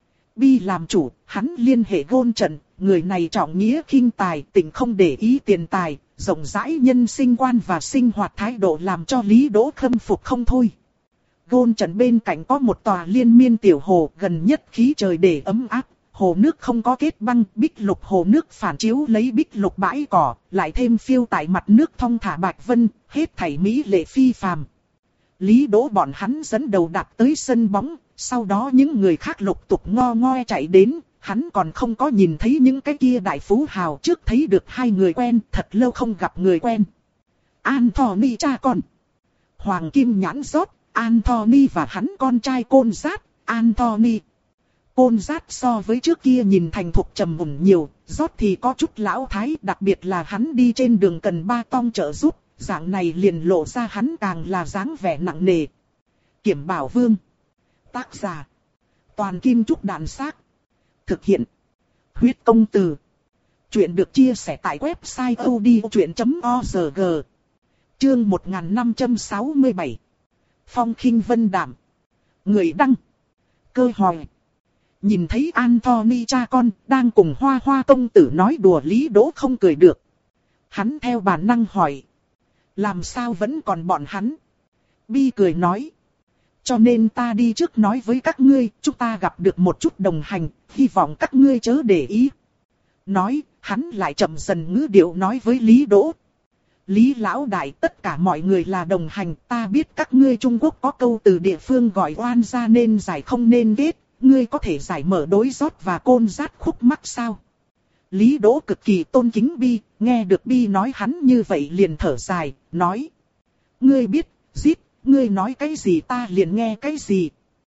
Bi làm chủ, hắn liên hệ gôn trận, người này trọng nghĩa khinh tài, tình không để ý tiền tài, rộng rãi nhân sinh quan và sinh hoạt thái độ làm cho Lý Đỗ khâm phục không thôi. Gôn trận bên cạnh có một tòa liên miên tiểu hồ, gần nhất khí trời để ấm áp, hồ nước không có kết băng, bích lục hồ nước phản chiếu lấy bích lục bãi cỏ, lại thêm phiêu tại mặt nước thong thả bạch vân, hết thảy mỹ lệ phi phàm. Lý Đỗ bọn hắn dẫn đầu đạp tới sân bóng, sau đó những người khác lục tục ngo ngoe chạy đến, hắn còn không có nhìn thấy những cái kia đại phú hào, trước thấy được hai người quen, thật lâu không gặp người quen. Anthony cha con, Hoàng Kim Nhãn rót, Anthony và hắn con trai Côn Dát, Anthony. Côn Dát so với trước kia nhìn thành thục trầm mùn nhiều, rót thì có chút lão thái, đặc biệt là hắn đi trên đường cần ba tong trợ giúp, dạng này liền lộ ra hắn càng là dáng vẻ nặng nề. Kiểm Bảo Vương. Tác giả. Toàn Kim Trúc Đàn Xác. Thực hiện. Huyết Công Từ. Chuyện được chia sẻ tại website odchuyện chấm org. Chương một nghìn năm trăm sáu mươi bảy. Phong khinh vân đạm. Người đăng. Cơ hoài. Nhìn thấy Anthony cha con đang cùng Hoa Hoa công tử nói đùa, Lý Đỗ không cười được. Hắn theo bản năng hỏi. Làm sao vẫn còn bọn hắn? Bi cười nói. Cho nên ta đi trước nói với các ngươi, chúng ta gặp được một chút đồng hành, hy vọng các ngươi chớ để ý. Nói, hắn lại chậm dần ngữ điệu nói với Lý Đỗ. Lý lão đại, tất cả mọi người là đồng hành, ta biết các ngươi Trung Quốc có câu từ địa phương gọi oan ra nên giải không nên ghét, ngươi có thể giải mở đối rót và Côn Dát khúc mắc sao? Lý Đỗ cực kỳ tôn kính Bi, nghe được Bi nói hắn như vậy liền thở dài, nói. Ngươi biết, giết, ngươi nói cái gì ta liền nghe cái gì.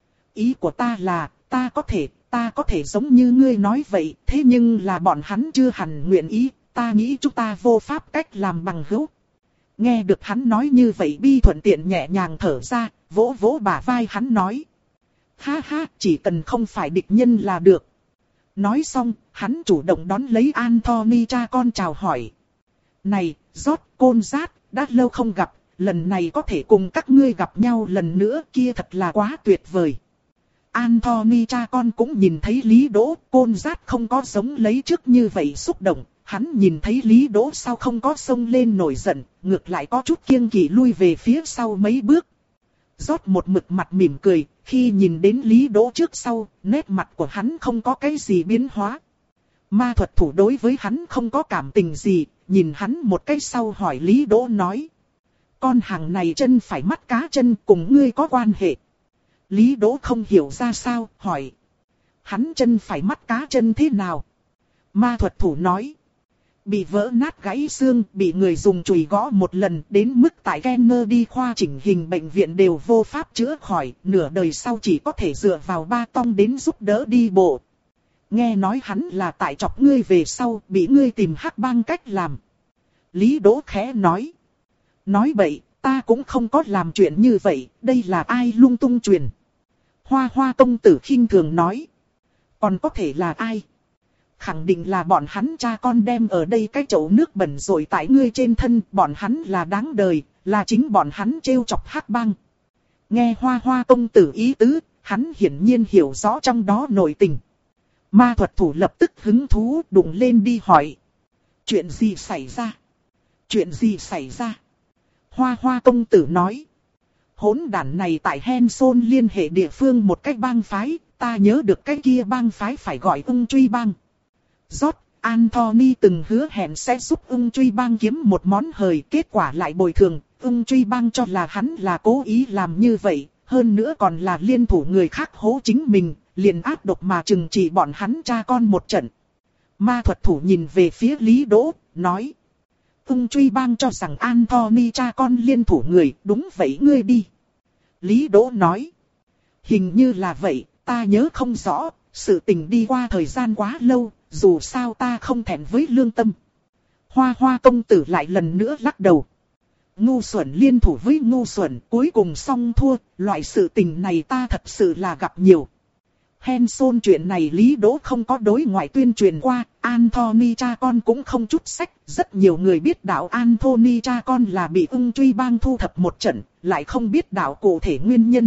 Ý của ta là, ta có thể, ta có thể giống như ngươi nói vậy, thế nhưng là bọn hắn chưa hẳn nguyện ý, ta nghĩ chúng ta vô pháp cách làm bằng hữu. Nghe được hắn nói như vậy, Bi thuận tiện nhẹ nhàng thở ra, vỗ vỗ bả vai hắn nói. Ha ha, chỉ cần không phải địch nhân là được. Nói xong, hắn chủ động đón lấy Anthony cha con chào hỏi. Này, rót, Côn Dát, đã lâu không gặp, lần này có thể cùng các ngươi gặp nhau lần nữa, kia thật là quá tuyệt vời. Anthony cha con cũng nhìn thấy Lý Đỗ, Côn Dát không có giống lấy trước như vậy xúc động. Hắn nhìn thấy Lý Đỗ sao không có xông lên nổi giận, ngược lại có chút kiêng kỵ lui về phía sau mấy bước. Rót một mực mặt mỉm cười, khi nhìn đến Lý Đỗ trước sau, nét mặt của hắn không có cái gì biến hóa. Ma thuật thủ đối với hắn không có cảm tình gì, nhìn hắn một cái sau hỏi Lý Đỗ nói. Con hàng này chân phải mắt cá chân cùng ngươi có quan hệ. Lý Đỗ không hiểu ra sao, hỏi. Hắn chân phải mắt cá chân thế nào? Ma thuật thủ nói. Bị vỡ nát gãy xương, bị người dùng chùy gõ một lần, đến mức tại Kennedy khoa chỉnh hình bệnh viện đều vô pháp chữa khỏi, nửa đời sau chỉ có thể dựa vào ba tong đến giúp đỡ đi bộ. Nghe nói hắn là tại chọc ngươi về sau, bị ngươi tìm hắc bang cách làm. Lý Đỗ khẽ nói. Nói bậy, ta cũng không có làm chuyện như vậy, đây là ai lung tung truyền. Hoa Hoa công tử khinh thường nói. Còn có thể là ai? Khẳng định là bọn hắn cha con đem ở đây cái chậu nước bẩn rồi tại ngươi trên thân, bọn hắn là đáng đời, là chính bọn hắn trêu chọc hắc bang. Nghe Hoa Hoa công tử ý tứ, hắn hiển nhiên hiểu rõ trong đó nội tình. Ma thuật thủ lập tức hứng thú đụng lên đi hỏi. Chuyện gì xảy ra? Chuyện gì xảy ra? Hoa Hoa công tử nói. Hỗn đản này tại Henson liên hệ địa phương một cách bang phái, ta nhớ được cái kia bang phái phải gọi ung truy bang. Rót, Anthony từng hứa hẹn sẽ giúp ung truy bang kiếm một món hời, kết quả lại bồi thường, ung truy bang cho là hắn là cố ý làm như vậy, hơn nữa còn là liên thủ người khác hố chính mình, liền áp độc mà trừng trị bọn hắn cha con một trận. Ma thuật thủ nhìn về phía Lý Đỗ, nói. Ung truy bang cho rằng Anthony cha con liên thủ người, đúng vậy ngươi đi. Lý Đỗ nói. Hình như là vậy, ta nhớ không rõ, sự tình đi qua thời gian quá lâu, dù sao ta không thẹn với lương tâm. Hoa Hoa công tử lại lần nữa lắc đầu. Ngu xuẩn liên thủ với ngu xuẩn, cuối cùng xong thua, loại sự tình này ta thật sự là gặp nhiều. Hanson chuyện này Lý Đỗ không có đối ngoại tuyên truyền qua, Anthony cha con cũng không chút sách, rất nhiều người biết đạo Anthony cha con là bị ưng truy bang thu thập một trận, lại không biết đạo cụ thể nguyên nhân.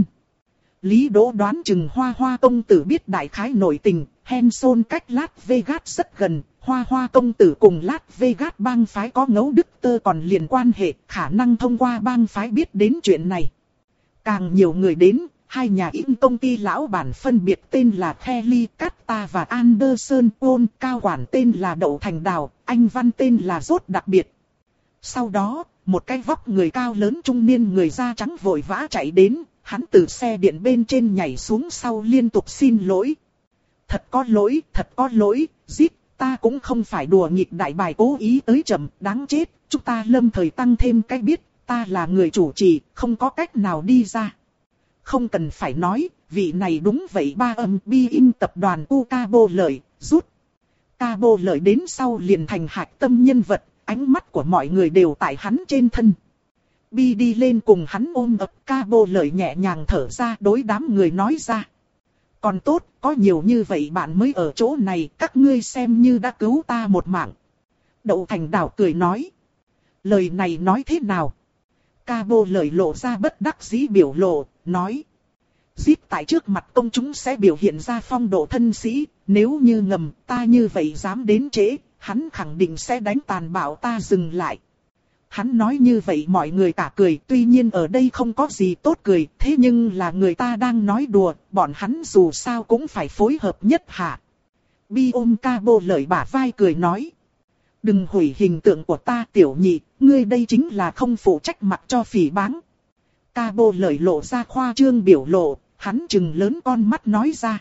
Lý Đỗ đoán chừng Hoa Hoa công tử biết đại khái nội tình, Hanson cách Las Vegas rất gần, Hoa Hoa công tử cùng Las Vegas bang phái có ngấu đức tơ còn liền quan hệ, khả năng thông qua bang phái biết đến chuyện này. Càng nhiều người đến, hai nhà in công ty lão bản phân biệt tên là Kelly Carter và Anderson Paul, cao quản tên là Đậu Thành Đào, anh văn tên là Rốt đặc biệt. Sau đó, một cái vóc người cao lớn trung niên người da trắng vội vã chạy đến, hắn từ xe điện bên trên nhảy xuống sau liên tục xin lỗi. Thật có lỗi, thật có lỗi, Zip, ta cũng không phải đùa nghịch đại bài cố ý tới chậm, đáng chết, chúng ta lâm thời tăng thêm cái biết, ta là người chủ trì, không có cách nào đi ra. Không cần phải nói, vị này đúng vậy ba âm bi in tập đoàn U Cabo Lợi, rút. Cabo Lợi đến sau liền thành hạch tâm nhân vật, ánh mắt của mọi người đều tại hắn trên thân. Bi đi lên cùng hắn ôm ấp Cabo Lợi nhẹ nhàng thở ra đối đám người nói ra. Còn tốt, có nhiều như vậy bạn mới ở chỗ này, các ngươi xem như đã cứu ta một mạng. Đậu Thành Đào cười nói. Lời này nói thế nào? Cabo Lợi lộ ra bất đắc dĩ biểu lộ, nói. Zip tại trước mặt công chúng sẽ biểu hiện ra phong độ thân sĩ, nếu như ngầm ta như vậy dám đến trễ, hắn khẳng định sẽ đánh tàn bạo ta dừng lại. Hắn nói như vậy mọi người cả cười, tuy nhiên ở đây không có gì tốt cười, thế nhưng là người ta đang nói đùa, bọn hắn dù sao cũng phải phối hợp nhất hạ. Bi ôm Cabo Lợi bả vai cười nói. Đừng hủy hình tượng của ta tiểu nhị, ngươi đây chính là không phụ trách mặc cho phỉ báng. Cabo Lợi lộ ra khoa trương biểu lộ, hắn trừng lớn con mắt nói ra.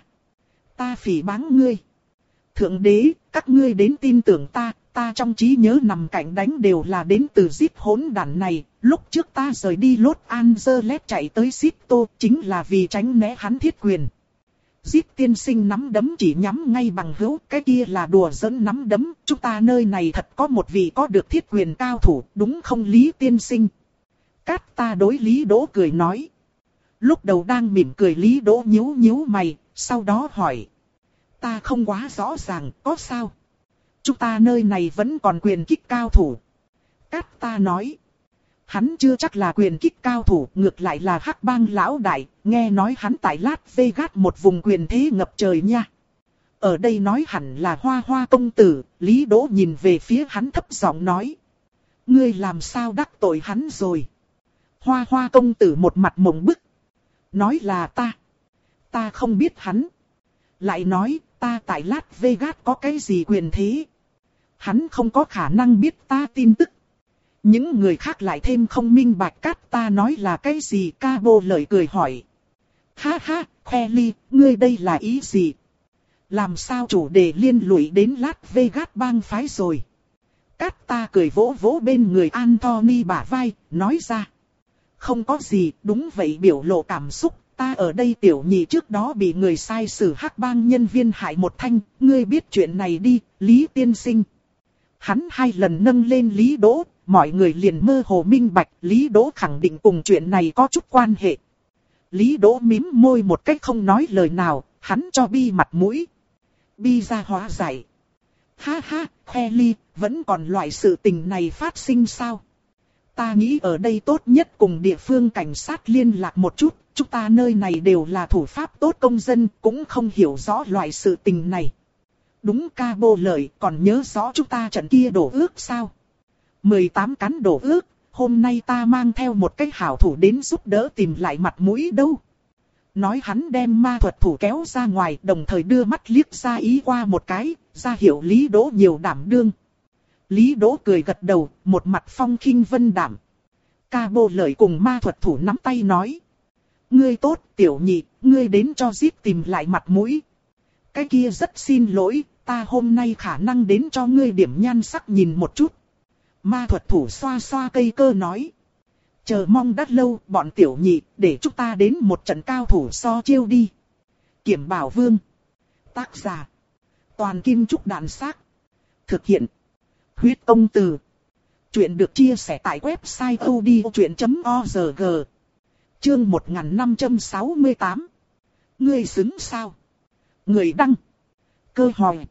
Ta phỉ báng ngươi. Thượng đế, các ngươi đến tin tưởng ta, ta trong trí nhớ nằm cạnh đánh đều là đến từ Zip hỗn đản này. Lúc trước ta rời đi Los Angeles chạy tới Sito chính là vì tránh né hắn thiết quyền. Zip tiên sinh nắm đấm chỉ nhắm ngay bằng hữu, cái kia là đùa giỡn nắm đấm. Chúng ta nơi này thật có một vị có được thiết quyền cao thủ, đúng không Lý tiên sinh? Cát ta đối Lý Đỗ cười nói. Lúc đầu đang mỉm cười Lý Đỗ nhíu nhíu mày, sau đó hỏi. Ta không quá rõ ràng, có sao? Chúng ta nơi này vẫn còn quyền kích cao thủ. Cát ta nói. Hắn chưa chắc là quyền kích cao thủ, ngược lại là hắc bang lão đại, nghe nói hắn tại Las Vegas một vùng quyền thế ngập trời nha. Ở đây nói hẳn là Hoa Hoa công tử, Lý Đỗ nhìn về phía hắn thấp giọng nói. Ngươi làm sao đắc tội hắn rồi? Hoa Hoa công tử một mặt mộng bức. Nói là ta. Ta không biết hắn. Lại nói ta tại Las Vegas có cái gì quyền thế. Hắn không có khả năng biết ta tin tức. Những người khác lại thêm không minh bạch Cát ta nói là cái gì. Cabo Lợi cười hỏi. Ha ha, Kelly, ngươi đây là ý gì? Làm sao chủ đề liên lụy đến Las Vegas bang phái rồi? Cát ta cười vỗ vỗ bên người Anthony bả vai, nói ra. Không có gì, đúng vậy biểu lộ cảm xúc, ta ở đây tiểu nhị trước đó bị người sai xử hắc bang nhân viên hại một thanh, ngươi biết chuyện này đi, Lý tiên sinh. Hắn hai lần nâng lên Lý Đỗ, mọi người liền mơ hồ minh bạch, Lý Đỗ khẳng định cùng chuyện này có chút quan hệ. Lý Đỗ mím môi một cách không nói lời nào, hắn cho Bi mặt mũi. Bi ra hóa giải. Ha ha, Kelly, vẫn còn loại sự tình này phát sinh sao? Ta nghĩ ở đây tốt nhất cùng địa phương cảnh sát liên lạc một chút, chúng ta nơi này đều là thủ pháp tốt công dân, cũng không hiểu rõ loại sự tình này. Đúng Cabo Lợi, còn nhớ rõ chúng ta trận kia đổ ước sao? mười tám cán đổ ước, hôm nay ta mang theo một cái hảo thủ đến giúp đỡ tìm lại mặt mũi đâu. Nói hắn đem ma thuật thủ kéo ra ngoài, đồng thời đưa mắt liếc ra ý qua một cái, ra hiệu Lý Đỗ nhiều đảm đương. Lý Đỗ cười gật đầu, một mặt phong khinh vân đảm. Cabo Lợi cùng ma thuật thủ nắm tay nói. Ngươi tốt, tiểu nhị, ngươi đến cho Zip tìm lại mặt mũi. Cái kia rất xin lỗi, ta hôm nay khả năng đến cho ngươi điểm nhan sắc nhìn một chút. Ma thuật thủ xoa xoa cây cơ nói. Chờ mong đã lâu, bọn tiểu nhị, để chúng ta đến một trận cao thủ so chiêu đi. Kiểm Bảo Vương. Tác giả. Toàn Kim Trúc Đàn Xác. Thực hiện. Huyết Công Từ. Chuyện được chia sẻ tại website audiochuyện chấm org. Chương một nghìn năm trăm sáu mươi tám. Ngươi xứng sao? Người đăng. Cơ hỏi.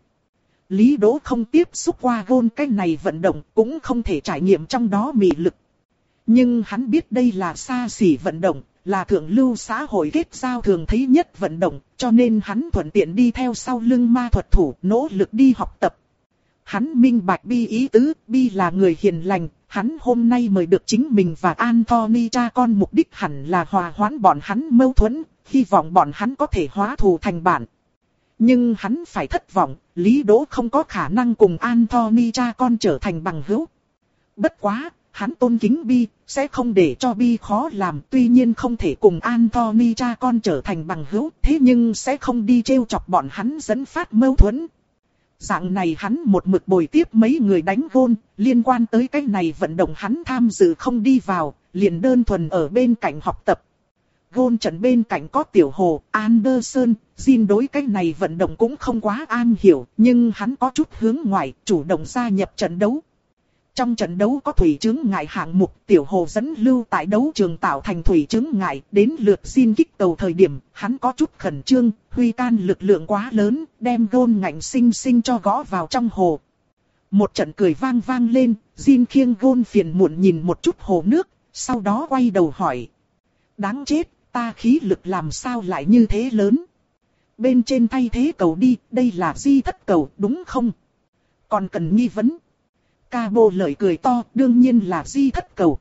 Lý Đỗ không tiếp xúc qua gôn cái này vận động, cũng không thể trải nghiệm trong đó mị lực. Nhưng hắn biết đây là xa xỉ vận động, là thượng lưu xã hội kết giao thường thấy nhất vận động, cho nên hắn thuận tiện đi theo sau lưng ma thuật thủ, nỗ lực đi học tập. Hắn minh bạch Bi ý tứ, Bi là người hiền lành, hắn hôm nay mời được chính mình và Anthony cha con mục đích hẳn là hòa hoãn bọn hắn mâu thuẫn, hy vọng bọn hắn có thể hóa thù thành bạn. Nhưng hắn phải thất vọng, Lý Đỗ không có khả năng cùng Anthony cha con trở thành bằng hữu. Bất quá, hắn tôn kính Bi, sẽ không để cho Bi khó làm, tuy nhiên không thể cùng Anthony cha con trở thành bằng hữu, thế nhưng sẽ không đi trêu chọc bọn hắn dẫn phát mâu thuẫn. Dạng này hắn một mực bồi tiếp mấy người đánh gôn, liên quan tới cái này vận động hắn tham dự không đi vào, liền đơn thuần ở bên cạnh học tập. Gôn trận bên cạnh có Tiểu Hồ, Anderson, Jin đối cái này vận động cũng không quá am hiểu, nhưng hắn có chút hướng ngoại, chủ động gia nhập trận đấu. Trong trận đấu có thủy chứng ngại hạng mục, Tiểu Hồ dẫn lưu tại đấu trường tạo thành thủy chứng ngại, đến lượt xin kích cầu thời điểm, hắn có chút khẩn trương, huy can lực lượng quá lớn, đem gôn ngạnh sinh sinh cho gõ vào trong hồ. Một trận cười vang vang lên, Jin khiêng gôn phiền muộn nhìn một chút hồ nước, sau đó quay đầu hỏi. Đáng chết, ta khí lực làm sao lại như thế lớn? Bên trên thay thế cầu đi, đây là di thất cầu, đúng không? Còn cần nghi vấn? Ca Bô lời cười to, đương nhiên là di thất cầu.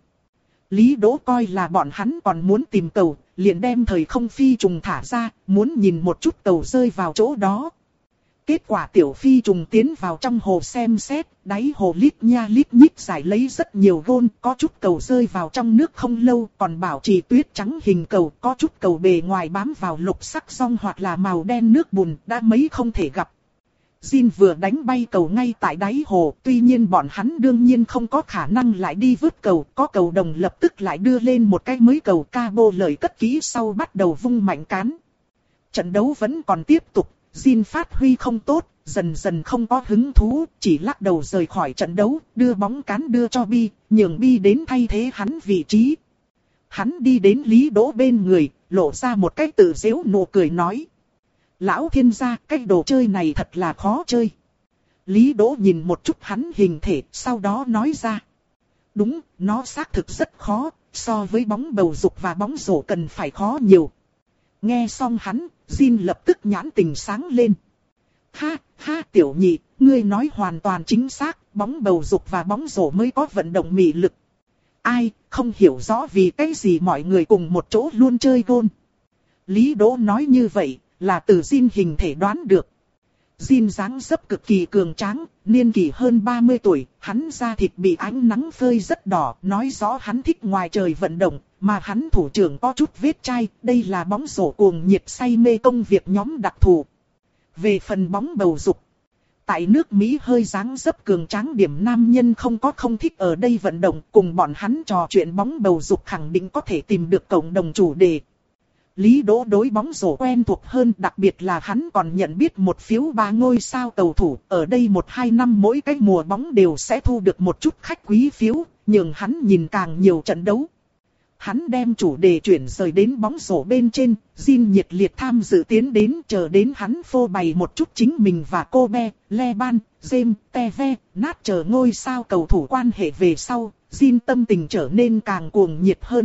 Lý Đỗ coi là bọn hắn còn muốn tìm cầu, liền đem thời không phi trùng thả ra, muốn nhìn một chút cầu rơi vào chỗ đó. Kết quả tiểu phi trùng tiến vào trong hồ xem xét, đáy hồ lít nha lít nhít giải lấy rất nhiều gôn, có chút cầu rơi vào trong nước không lâu, còn bảo trì tuyết trắng hình cầu, có chút cầu bề ngoài bám vào lục sắc song hoặc là màu đen nước bùn, đã mấy không thể gặp. Jin vừa đánh bay cầu ngay tại đáy hồ, tuy nhiên bọn hắn đương nhiên không có khả năng lại đi vớt cầu, có cầu đồng lập tức lại đưa lên một cái mới cầu. Ca Bô lời cất kỹ sau bắt đầu vung mạnh cán. Trận đấu vẫn còn tiếp tục, Jin phát huy không tốt, dần dần không có hứng thú, chỉ lắc đầu rời khỏi trận đấu, đưa bóng cán đưa cho Bi, nhường Bi đến thay thế hắn vị trí. Hắn đi đến Lý Đỗ bên người, lộ ra một cái tự giễu nụ cười nói. Lão thiên gia, cái đồ chơi này thật là khó chơi. Lý Đỗ nhìn một chút hắn hình thể, sau đó nói ra. Đúng, nó xác thực rất khó, so với bóng bầu dục và bóng rổ cần phải khó nhiều. Nghe xong hắn, Jin lập tức nhãn tình sáng lên. Ha, ha tiểu nhị, ngươi nói hoàn toàn chính xác, bóng bầu dục và bóng rổ mới có vận động mị lực. Ai, không hiểu rõ vì cái gì mọi người cùng một chỗ luôn chơi gôn. Lý Đỗ nói như vậy, là từ Jin hình thể đoán được. Jin dáng dấp cực kỳ cường tráng, niên kỷ hơn ba mươi tuổi, hắn da thịt bị ánh nắng phơi rất đỏ, nói rõ hắn thích ngoài trời vận động, mà hắn thủ trưởng có chút vết chai, đây là bóng rổ cuồng nhiệt say mê công việc nhóm đặc thù. Về phần bóng bầu dục, tại nước Mỹ hơi dáng dấp cường tráng điểm nam nhân không có không thích ở đây vận động, cùng bọn hắn trò chuyện bóng bầu dục khẳng định có thể tìm được cộng đồng chủ đề. Lý Đỗ đối bóng rổ quen thuộc hơn, đặc biệt là hắn còn nhận biết một phiếu ba ngôi sao cầu thủ, ở đây một hai năm mỗi cái mùa bóng đều sẽ thu được một chút khách quý phiếu, nhường hắn nhìn càng nhiều trận đấu. Hắn đem chủ đề chuyển rời đến bóng rổ bên trên, Jin nhiệt liệt tham dự tiến đến, chờ đến hắn phô bày một chút chính mình và Kobe, Leban, James, Teve, Nat chờ ngôi sao cầu thủ quan hệ về sau, Jin tâm tình trở nên càng cuồng nhiệt hơn.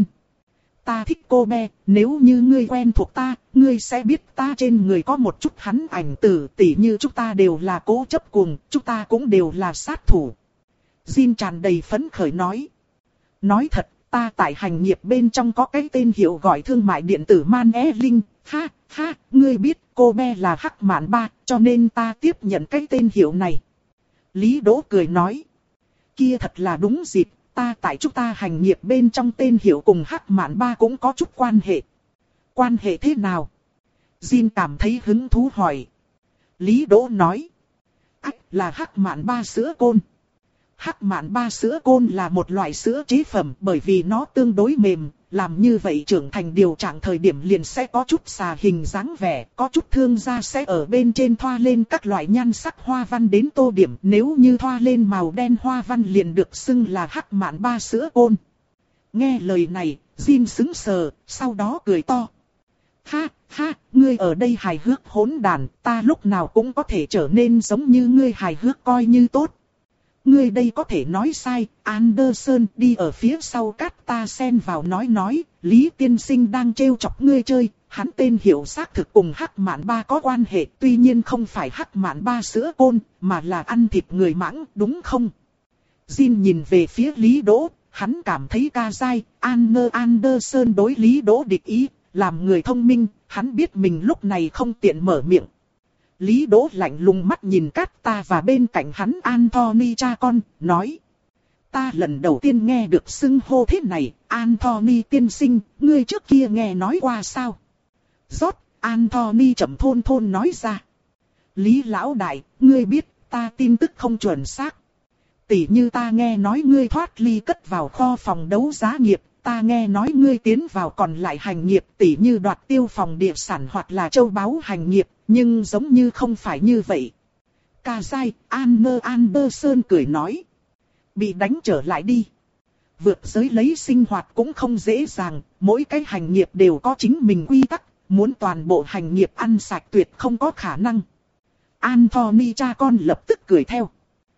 Ta thích Kobe, nếu như ngươi quen thuộc ta, ngươi sẽ biết ta trên người có một chút hắn ảnh tử, tỉ như chúng ta đều là cố chấp cuồng, chúng ta cũng đều là sát thủ. Jin tràn đầy phấn khởi nói. Nói thật, ta tại hành nghiệp bên trong có cái tên hiệu gọi thương mại điện tử Man E Linh, ha, ha, ngươi biết Kobe là hắc mạn ba, cho nên ta tiếp nhận cái tên hiệu này. Lý Đỗ cười nói. Kia thật là đúng dịp. Ta tại chúng ta hành nghiệp bên trong tên hiệu cùng hắc mạn ba cũng có chút quan hệ. Quan hệ thế nào? Jin cảm thấy hứng thú hỏi. Lý Đỗ nói. Ách, là hắc mạn ba sữa côn. Hắc mạn ba sữa côn là một loại sữa chế phẩm, bởi vì nó tương đối mềm, làm như vậy trưởng thành điều trạng thời điểm liền sẽ có chút xà hình dáng vẻ, có chút thương gia sẽ ở bên trên thoa lên các loại nhan sắc hoa văn đến tô điểm, nếu như thoa lên màu đen hoa văn liền được xưng là hắc mạn ba sữa côn. Nghe lời này, Jin sững sờ, sau đó cười to. Ha, ha, ngươi ở đây hài hước hỗn đàn, ta lúc nào cũng có thể trở nên giống như ngươi hài hước coi như tốt. Ngươi đây có thể nói sai, Anderson đi ở phía sau cắt ta xen vào nói nói, Lý tiên sinh đang trêu chọc ngươi chơi, hắn tên hiệu xác thực cùng hắc mạn ba có quan hệ, tuy nhiên không phải hắc mạn ba sữa côn, mà là ăn thịt người mãng, đúng không? Jin nhìn về phía Lý Đỗ, hắn cảm thấy ca dai, Anne Anderson đối Lý Đỗ địch ý, làm người thông minh, hắn biết mình lúc này không tiện mở miệng. Lý Đỗ lạnh lùng mắt nhìn Cát ta và bên cạnh hắn Anthony cha con, nói. Ta lần đầu tiên nghe được xưng hô thế này, Anthony tiên sinh, ngươi trước kia nghe nói qua sao? Rốt, Anthony chậm thôn thôn nói ra. Lý lão đại, ngươi biết, ta tin tức không chuẩn xác. Tỷ như ta nghe nói ngươi thoát ly cất vào kho phòng đấu giá nghiệp, ta nghe nói ngươi tiến vào còn lại hành nghiệp tỷ như đoạt tiêu phòng địa sản hoặc là châu báu hành nghiệp, nhưng giống như không phải như vậy. Ca dai, Anne Anderson cười nói. Bị đánh trở lại đi. Vượt giới lấy sinh hoạt cũng không dễ dàng, mỗi cái hành nghiệp đều có chính mình quy tắc, muốn toàn bộ hành nghiệp ăn sạch tuyệt không có khả năng. Anthony cha con lập tức cười theo.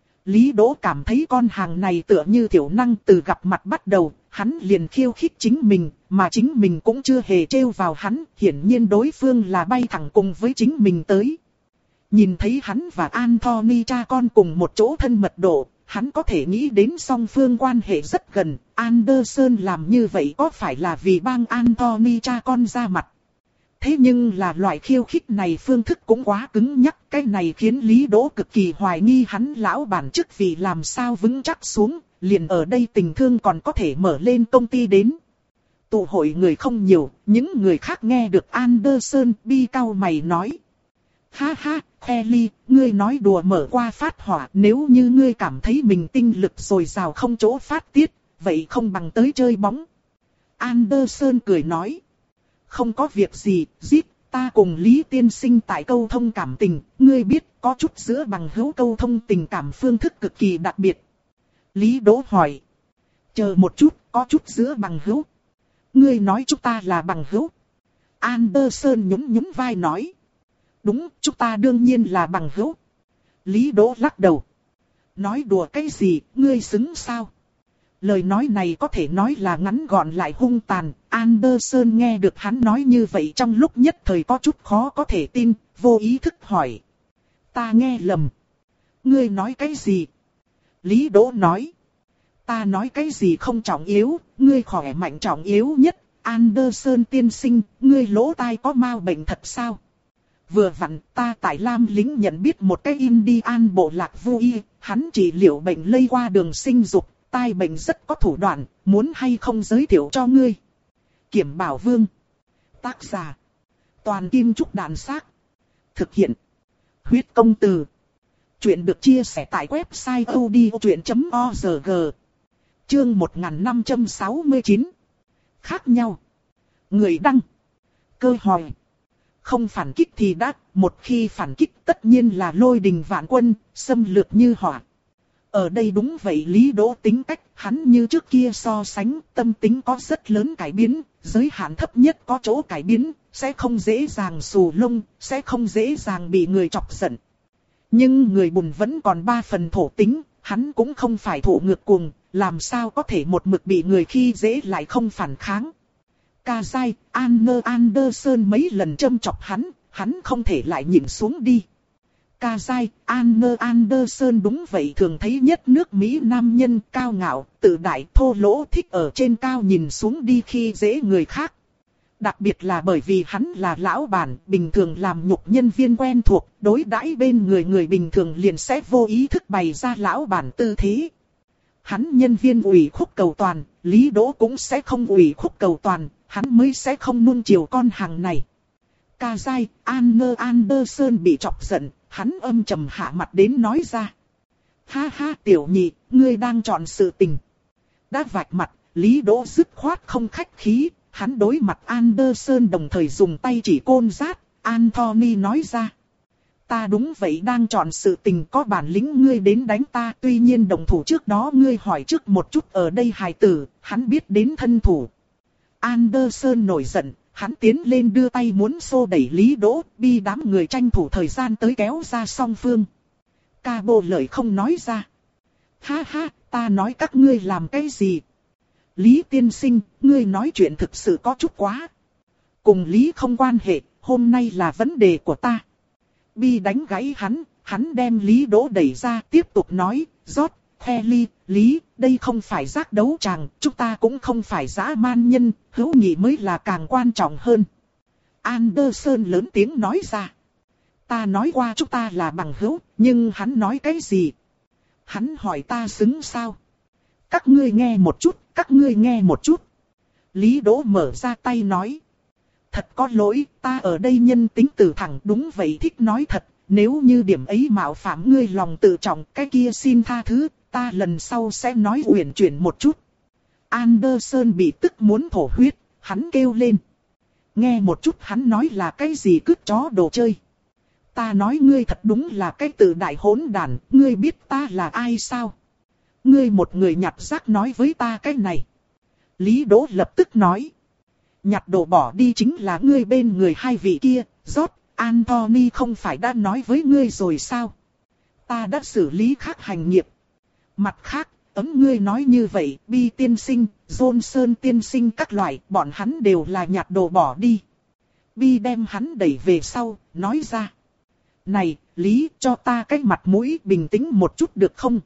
Lý Đỗ cảm thấy con hàng này tựa như thiểu năng từ gặp mặt bắt đầu, hắn liền khiêu khích chính mình, mà chính mình cũng chưa hề trêu vào hắn, hiển nhiên đối phương là bay thẳng cùng với chính mình tới. Nhìn thấy hắn và Anthony cha con cùng một chỗ thân mật độ, hắn có thể nghĩ đến song phương quan hệ rất gần, Anderson làm như vậy có phải là vì bang Anthony cha con ra mặt. Thế nhưng là loại khiêu khích này phương thức cũng quá cứng nhắc, cái này khiến Lý Đỗ cực kỳ hoài nghi hắn lão bản chức vì làm sao vững chắc xuống, liền ở đây tình thương còn có thể mở lên công ty đến. Tụ hội người không nhiều, những người khác nghe được Anderson bi cau mày nói. Ha ha, Kelly, ngươi nói đùa mở qua phát hỏa, nếu như ngươi cảm thấy mình tinh lực dồi dào không chỗ phát tiết, vậy không bằng tới chơi bóng. Anderson cười nói. Không có việc gì, Zip, ta cùng Lý tiên sinh tại câu thông cảm tình, ngươi biết có chút giữa bằng hữu câu thông tình cảm phương thức cực kỳ đặc biệt. Lý Đỗ hỏi. Chờ một chút, có chút giữa bằng hữu. Ngươi nói chúng ta là bằng hữu. Anderson nhún nhún vai nói. Đúng, chúng ta đương nhiên là bằng hữu. Lý Đỗ lắc đầu. Nói đùa cái gì, ngươi xứng sao? Lời nói này có thể nói là ngắn gọn lại hung tàn. Anderson nghe được hắn nói như vậy trong lúc nhất thời có chút khó có thể tin, vô ý thức hỏi. Ta nghe lầm. Ngươi nói cái gì? Lý Đỗ nói. Ta nói cái gì không trọng yếu, ngươi khỏe mạnh trọng yếu nhất. Anderson tiên sinh, ngươi lỗ tai có mau bệnh thật sao? Vừa vặn ta tại Lam Lĩnh nhận biết một cái Indian bộ lạc vui, hắn trị liệu bệnh lây qua đường sinh dục, tai bệnh rất có thủ đoạn, muốn hay không giới thiệu cho ngươi. Kiểm Bảo Vương. Tác giả. Toàn Kim Trúc Đàn Xác. Thực hiện. Huyết Công Từ. Chuyện được chia sẻ tại website odchuyện chấm org. Chương một nghìn năm trăm sáu mươi chín. Khác nhau. Người đăng. Cơ hỏi. Không phản kích thì đã, một khi phản kích tất nhiên là lôi đình vạn quân, xâm lược như hỏa. Ở đây đúng vậy, Lý Đỗ tính cách, hắn như trước kia so sánh, tâm tính có rất lớn cải biến, giới hạn thấp nhất có chỗ cải biến, sẽ không dễ dàng xù lông, sẽ không dễ dàng bị người chọc giận. Nhưng người Bùn vẫn còn ba phần thổ tính, hắn cũng không phải thổ ngược cuồng, làm sao có thể một mực bị người khi dễ lại không phản kháng. Ca dai, Anne Anderson mấy lần châm chọc hắn, hắn không thể lại nhìn xuống đi. Ca dai, Anne Anderson đúng vậy, thường thấy nhất nước Mỹ nam nhân cao ngạo, tự đại thô lỗ, thích ở trên cao nhìn xuống đi khi dễ người khác. Đặc biệt là bởi vì hắn là lão bản, bình thường làm nhục nhân viên quen thuộc, đối đãi bên người người bình thường liền sẽ vô ý thức bày ra lão bản tư thế. Hắn nhân viên ủy khúc cầu toàn, Lý Đỗ cũng sẽ không ủy khúc cầu toàn, hắn mới sẽ không nuông chiều con hàng này. Ca dai, Anne Anderson bị chọc giận, hắn âm trầm hạ mặt đến nói ra. Ha ha tiểu nhị, ngươi đang chọn sự tình. Đã vạch mặt, Lý Đỗ dứt khoát không khách khí, hắn đối mặt Anderson đồng thời dùng tay chỉ côn rát, Anthony nói ra. Ta đúng vậy đang chọn sự tình có bản lĩnh ngươi đến đánh ta, tuy nhiên đồng thủ trước đó ngươi hỏi trước một chút ở đây hài tử, hắn biết đến thân thủ. Anderson nổi giận, hắn tiến lên đưa tay muốn xô đẩy Lý Đỗ, bi đám người tranh thủ thời gian tới kéo ra song phương. Cabo lời không nói ra. Ha ha, ta nói các ngươi làm cái gì? Lý tiên sinh, ngươi nói chuyện thực sự có chút quá. Cùng Lý không quan hệ, hôm nay là vấn đề của ta. Bi đánh gãy hắn, hắn đem Lý Đỗ đẩy ra, tiếp tục nói, rót, Kelly, Lý, đây không phải giác đấu tràng, chúng ta cũng không phải dã man nhân, hữu nghị mới là càng quan trọng hơn. Anderson lớn tiếng nói ra. Ta nói qua chúng ta là bằng hữu, nhưng hắn nói cái gì? Hắn hỏi ta xứng sao? Các ngươi nghe một chút, các ngươi nghe một chút. Lý Đỗ mở ra tay nói. Thật có lỗi, ta ở đây nhân tính từ thẳng, đúng vậy, thích nói thật. Nếu như điểm ấy mạo phạm ngươi lòng tự trọng, cái kia xin tha thứ, ta lần sau sẽ nói uyển chuyển một chút. Anderson bị tức muốn thổ huyết, hắn kêu lên. Nghe một chút hắn nói là cái gì cứt chó đồ chơi. Ta nói ngươi thật đúng là cái tự đại hỗn đàn, ngươi biết ta là ai sao? Ngươi một người nhặt rác nói với ta cái này. Lý Đỗ lập tức nói. Nhặt đồ bỏ đi chính là ngươi bên người hai vị kia, rót, Anthony không phải đã nói với ngươi rồi sao? Ta đã xử lý khác hành nghiệp. Mặt khác, ấm ngươi nói như vậy, Bi tiên sinh, Johnson tiên sinh các loại, bọn hắn đều là nhặt đồ bỏ đi. Bi đem hắn đẩy về sau, nói ra. Này, Lý, cho ta cái mặt mũi bình tĩnh một chút được không?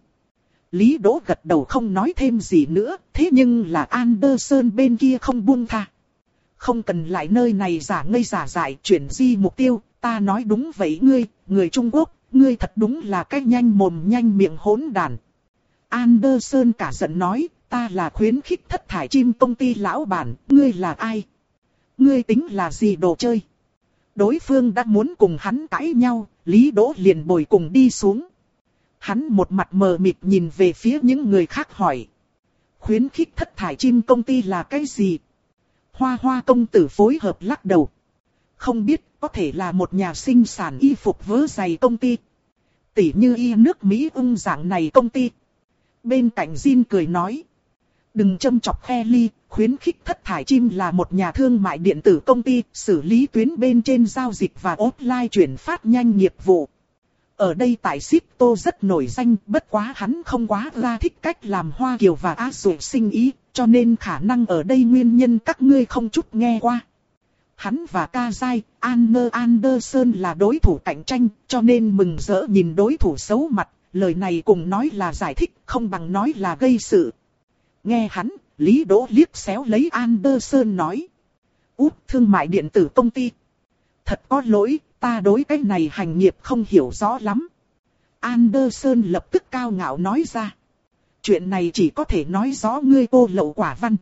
Lý Đỗ gật đầu không nói thêm gì nữa, thế nhưng là Anderson bên kia không buông tha. Không cần lại nơi này giả ngây giả dại, chuyển di mục tiêu, ta nói đúng vậy ngươi, người Trung Quốc, ngươi thật đúng là cái nhanh mồm nhanh miệng hỗn đàn. Anderson cả giận nói, ta là khuyến khích thất thải chim công ty lão bản, ngươi là ai? Ngươi tính là gì đồ chơi? Đối phương đã muốn cùng hắn cãi nhau, Lý Đỗ liền bồi cùng đi xuống. Hắn một mặt mờ mịt nhìn về phía những người khác hỏi. Khuyến khích thất thải chim công ty là cái gì? Hoa Hoa công tử phối hợp lắc đầu. Không biết, có thể là một nhà sinh sản y phục vớ giày công ty. Tỉ như y nước Mỹ ung dạng này công ty. Bên cạnh Jin cười nói. Đừng châm chọc Kelly, khuyến khích thất thải chim là một nhà thương mại điện tử công ty, xử lý tuyến bên trên giao dịch và offline chuyển phát nhanh nghiệp vụ. Ở đây tại Shipto rất nổi danh, bất quá hắn không quá ra thích cách làm Hoa Kiều và Á Dụ sinh ý, cho nên khả năng ở đây nguyên nhân các ngươi không chút nghe qua. Hắn và Kazai, Anne Anderson là đối thủ cạnh tranh, cho nên mừng rỡ nhìn đối thủ xấu mặt, lời này cùng nói là giải thích, không bằng nói là gây sự. Nghe hắn, Lý Đỗ liếc xéo lấy Anderson nói. Út thương mại điện tử công ty. Thật có lỗi, ta đối cái này hành nghiệp không hiểu rõ lắm. Anderson lập tức cao ngạo nói ra. Chuyện này chỉ có thể nói rõ ngươi cô lậu quả văn.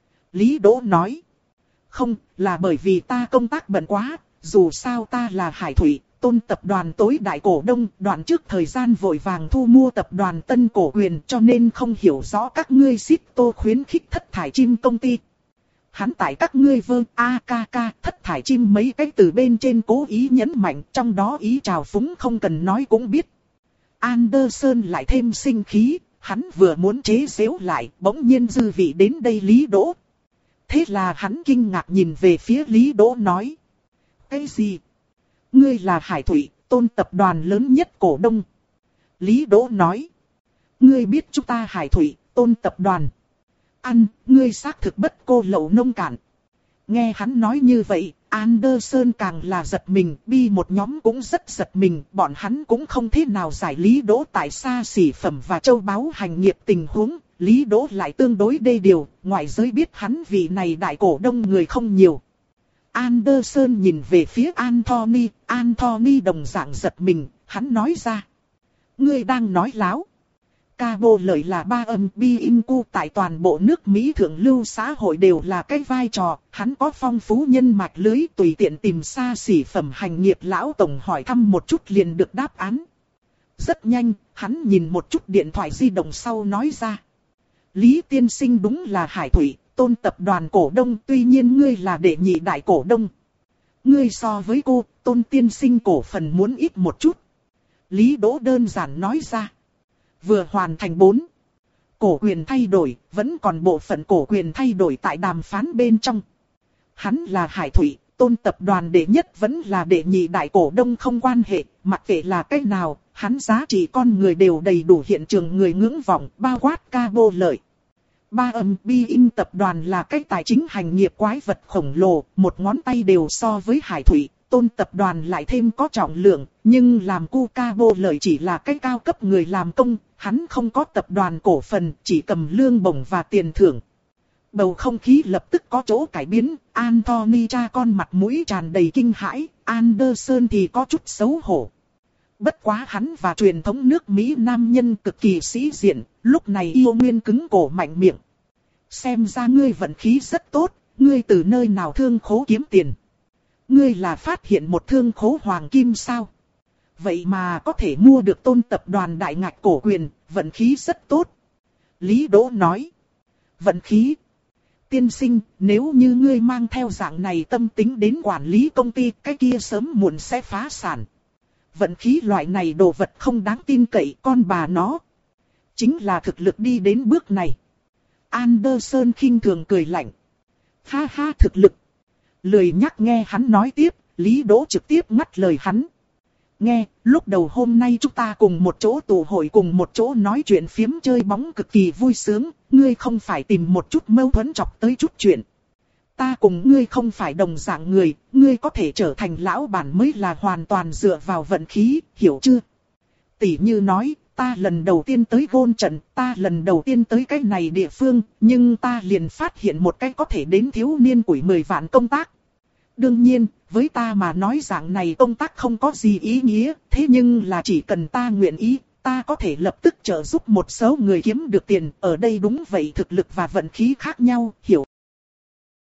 Lý Đỗ nói. Không, là bởi vì ta công tác bận quá, dù sao ta là Hải Thủy, Tôn tập đoàn tối đại cổ đông, đoạn trước thời gian vội vàng thu mua tập đoàn Tân Cổ Quyền cho nên không hiểu rõ các ngươi Shipto khuyến khích thất thải chim công ty. Hắn tại các ngươi vơ a ca ca thất thải chim mấy cái từ bên trên cố ý nhấn mạnh, trong đó ý trào phúng không cần nói cũng biết. Anderson lại thêm sinh khí, hắn vừa muốn chế giễu lại, bỗng nhiên dư vị đến đây Lý Đỗ. Thế là hắn kinh ngạc nhìn về phía Lý Đỗ nói. Cái gì? Ngươi là Hải Thủy, Tôn tập đoàn lớn nhất cổ đông. Lý Đỗ nói. Ngươi biết chúng ta Hải Thủy, Tôn tập đoàn. Ăn, ngươi xác thực bất cô lậu nông cạn. Nghe hắn nói như vậy, Anderson càng là giật mình, Bi một nhóm cũng rất giật mình, bọn hắn cũng không thế nào giải Lý Đỗ tại xa xỉ phẩm và châu báu hành nghiệp tình huống, Lý Đỗ lại tương đối đê điều, ngoại giới biết hắn vì này đại cổ đông người không nhiều. Anderson nhìn về phía Anthony, Anthony đồng dạng giật mình, hắn nói ra. Ngươi đang nói láo. Cabo lời là ba âm Bi Inku tại toàn bộ nước Mỹ thượng lưu xã hội đều là cái vai trò, hắn có phong phú nhân mạch lưới tùy tiện tìm xa xỉ phẩm hành nghiệp lão tổng hỏi thăm một chút liền được đáp án. Rất nhanh, hắn nhìn một chút điện thoại di động sau nói ra. Lý tiên sinh đúng là hải thủy, Tôn tập đoàn cổ đông, tuy nhiên ngươi là đệ nhị đại cổ đông. Ngươi so với cô, Tôn tiên sinh cổ phần muốn ít một chút. Lý Đỗ đơn giản nói ra. Vừa hoàn thành bốn. Cổ quyền thay đổi, vẫn còn bộ phận cổ quyền thay đổi tại đàm phán bên trong. Hắn là hải thủy, Tôn tập đoàn đệ nhất vẫn là đệ nhị đại cổ đông không quan hệ, mặc kệ là cách nào, hắn giá trị con người đều đầy đủ hiện trường người ngưỡng vọng, bao quát ca vô lợi. Ba âm bi in tập đoàn là cái tài chính hành nghiệp quái vật khổng lồ, một ngón tay đều so với hải thủy, Tôn tập đoàn lại thêm có trọng lượng, nhưng làm cu ca vô lợi chỉ là cái cao cấp người làm công, hắn không có tập đoàn cổ phần, chỉ cầm lương bổng và tiền thưởng. Bầu không khí lập tức có chỗ cải biến, Anthony cha con mặt mũi tràn đầy kinh hãi, Anderson thì có chút xấu hổ. Bất quá hắn và truyền thống nước Mỹ nam nhân cực kỳ sĩ diện, lúc này yêu nguyên cứng cổ mạnh miệng. Xem ra ngươi vận khí rất tốt, ngươi từ nơi nào thương khố kiếm tiền. Ngươi là phát hiện một thương khố hoàng kim sao? Vậy mà có thể mua được Tôn tập đoàn đại ngạch cổ quyền, vận khí rất tốt. Lý Đỗ nói. Vận khí. Tiên sinh, nếu như ngươi mang theo dạng này tâm tính đến quản lý công ty, cái kia sớm muộn sẽ phá sản. Vận khí loại này đồ vật không đáng tin cậy, con bà nó. Chính là thực lực đi đến bước này. Anderson khinh thường cười lạnh. Ha ha, thực lực. Lười nhắc nghe hắn nói tiếp, Lý Đỗ trực tiếp ngắt lời hắn. Nghe, lúc đầu hôm nay chúng ta cùng một chỗ tụ hội, cùng một chỗ nói chuyện phiếm chơi bóng cực kỳ vui sướng, ngươi không phải tìm một chút mâu thuẫn chọc tới chút chuyện. Ta cùng ngươi không phải đồng dạng người, ngươi có thể trở thành lão bản mới là hoàn toàn dựa vào vận khí, hiểu chưa? Tỷ như nói, ta lần đầu tiên tới gôn trận, ta lần đầu tiên tới cái này địa phương, nhưng ta liền phát hiện một cái có thể đến thiếu niên củi mười vạn công tác. Đương nhiên, với ta mà nói dạng này công tác không có gì ý nghĩa, thế nhưng là chỉ cần ta nguyện ý, ta có thể lập tức trợ giúp một số người kiếm được tiền, ở đây đúng vậy, thực lực và vận khí khác nhau, hiểu